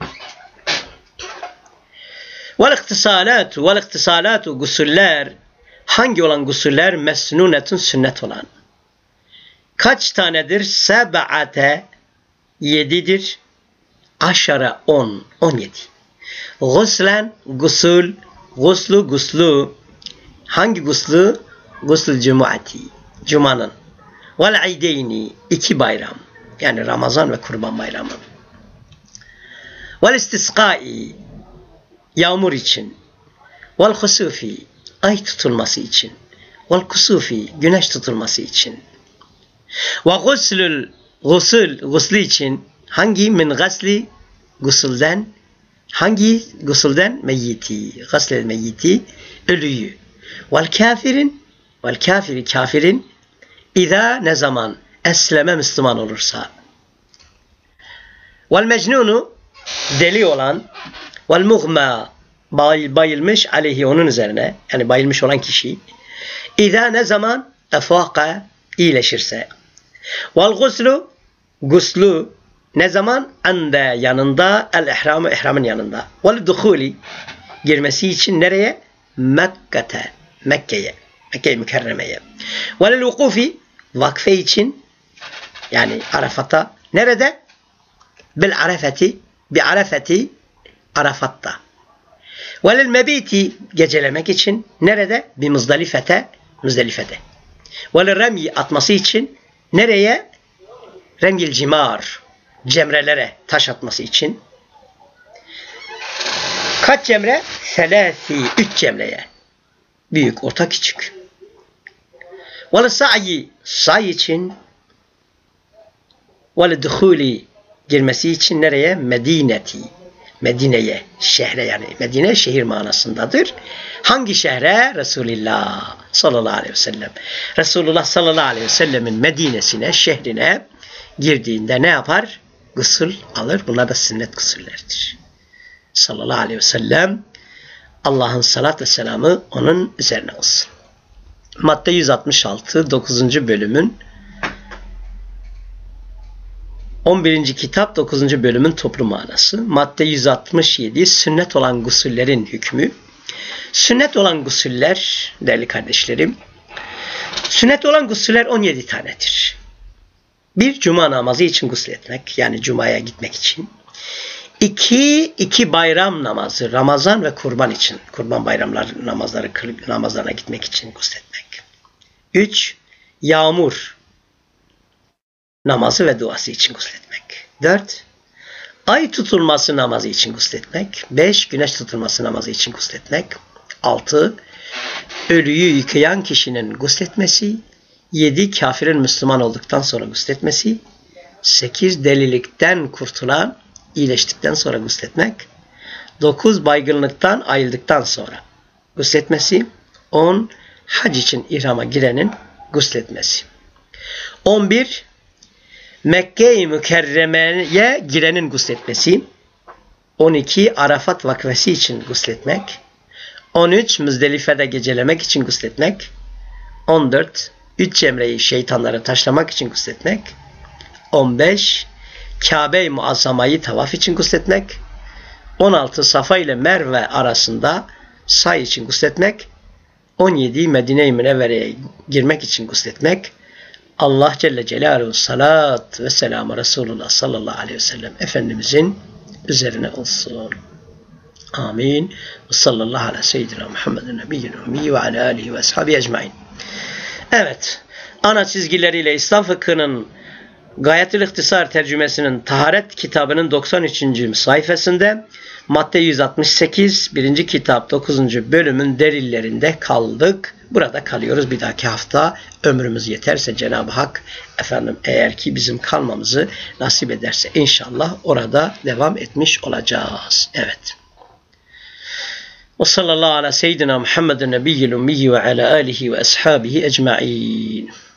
وَالْاِخْتِصَالَاتُ وَالْاِخْتِصَالَاتُ Gusuller. Hangi olan gusuller? Mesnunetun, sünnet olan. Kaç tanedir? Seb'ate, yedidir. Aşara, on, on yedi. Guslen, gusul, guslu, guslu. Hangi guslu? Guslul cumuati, cumanın. Vel aydeyni, iki bayram. Yani Ramazan ve Kurban Bayramı. Vel istisqai, yağmur için. Vel husufi, ay tutulması için. Vel kusufi, güneş tutulması için. Ve guslul, gusul, guslu için. Hangi? Min gasli, gusulden. Hangi gusulden? Meyyiti, gaslel meyyiti, ölüyü. Vel kafirin, vel kafiri, kafirin. İza, ne zaman? Esleme, Müslüman olursa. Vel mecnunu, deli olan. Vel muğma, bayılmış aleyhi, onun üzerine. Yani bayılmış olan kişi. İza, ne zaman? Efaka, iyileşirse. Vel guslu, guslu, ne zaman? Ande, yanında. El ihramı, ihramın yanında. Vel dukhuli, girmesi için nereye? Mekke'te, Mekke'ye. Mekke-i Mükerreme'ye. Vel vukufi, vakfe için, yani Arafat'a. Nerede? Bil arafeti, bi arafeti, Arafat'ta. Velil mebiti, gecelemek için. Nerede? Bi Muzdalifete, Muzdalife'de. Velil remyi, atması için. Nereye? Remyil cimar, cemrelere taş atması için. Kaç cemre? Selasi, üç cemreye. Büyük, orta, küçük. Vel sa'i, say için. Vel dukhuli, girmesi için nereye? Medineti, Medine'ye, şehre, yani Medine şehir manasındadır. Hangi şehre? Resulullah sallallahu aleyhi ve sellem. Resulullah sallallahu aleyhi ve sellemin Medine'sine, şehrine girdiğinde ne yapar? Gusül alır. Bunlar da sünnet gusüllerdir. Sallallahu aleyhi ve sellem, Allah'ın salat ve selamı onun üzerine olsun. Madde yüz altmış altı, dokuzuncu bölümün on birinci kitap dokuzuncu bölümün toplu manası. Madde yüz altmış yedi, sünnet olan gusüllerin hükmü. Sünnet olan gusüller, değerli kardeşlerim, sünnet olan gusüller on yedi tanedir. Bir, cuma namazı için gusül etmek, yani cumaya gitmek için. İki, iki bayram namazı. Ramazan ve kurban için. Kurban bayramları namazları kılıp namazlarına gitmek için gusletmek. Üç, yağmur namazı ve duası için gusletmek. Dört, ay tutulması namazı için gusletmek. Beş, güneş tutulması namazı için gusletmek. Altı, ölüyü yıkayan kişinin gusletmesi. Yedi, kafirin Müslüman olduktan sonra gusletmesi. Sekiz, delilikten kurtulan, iyileştikten sonra gusletmek. Dokuz, baygınlıktan ayıldıktan sonra gusletmesi. On, hac için ihrama girenin gusletmesi. On bir, Mekke-i Mükerreme'ye girenin gusletmesi. On iki, Arafat vakfesi için gusletmek. On üç, Müzdelife'de gecelemek için gusletmek. On dört, üç cemreyi şeytanları taşlamak için gusletmek. On beş, Kabe-i Muazzama'yı tavaf için gusletmek. On altı, Safa ile Merve arasında say için gusletmek. On yedi, Medine-i Münevvere'ye girmek için gusletmek. Allah Celle Celaluhu salat ve selamı Resulullah sallallahu aleyhi ve sellem Efendimizin üzerine olsun. Amin. Ve sallallahu aleyhi ve seyyidina Muhammedin nebiyyil ummi ve ala alihi ve ashabi ecmain. Evet. Ana çizgileriyle İslam fıkhının Gayetül İhtisar tercümesinin Taharet kitabının doksan üçüncü sayfasında madde yüz altmış sekiz birinci kitap dokuzuncu bölümün delillerinde kaldık. Burada kalıyoruz. Bir dahaki hafta ömrümüz yeterse Cenab-ı Hak efendim eğer ki bizim kalmamızı nasip ederse inşallah orada devam etmiş olacağız. Evet. Ve sallallahu ala seyyidina Muhammedin nebiyyil ummi ve ala alihi ve ashabihi ecmaîn.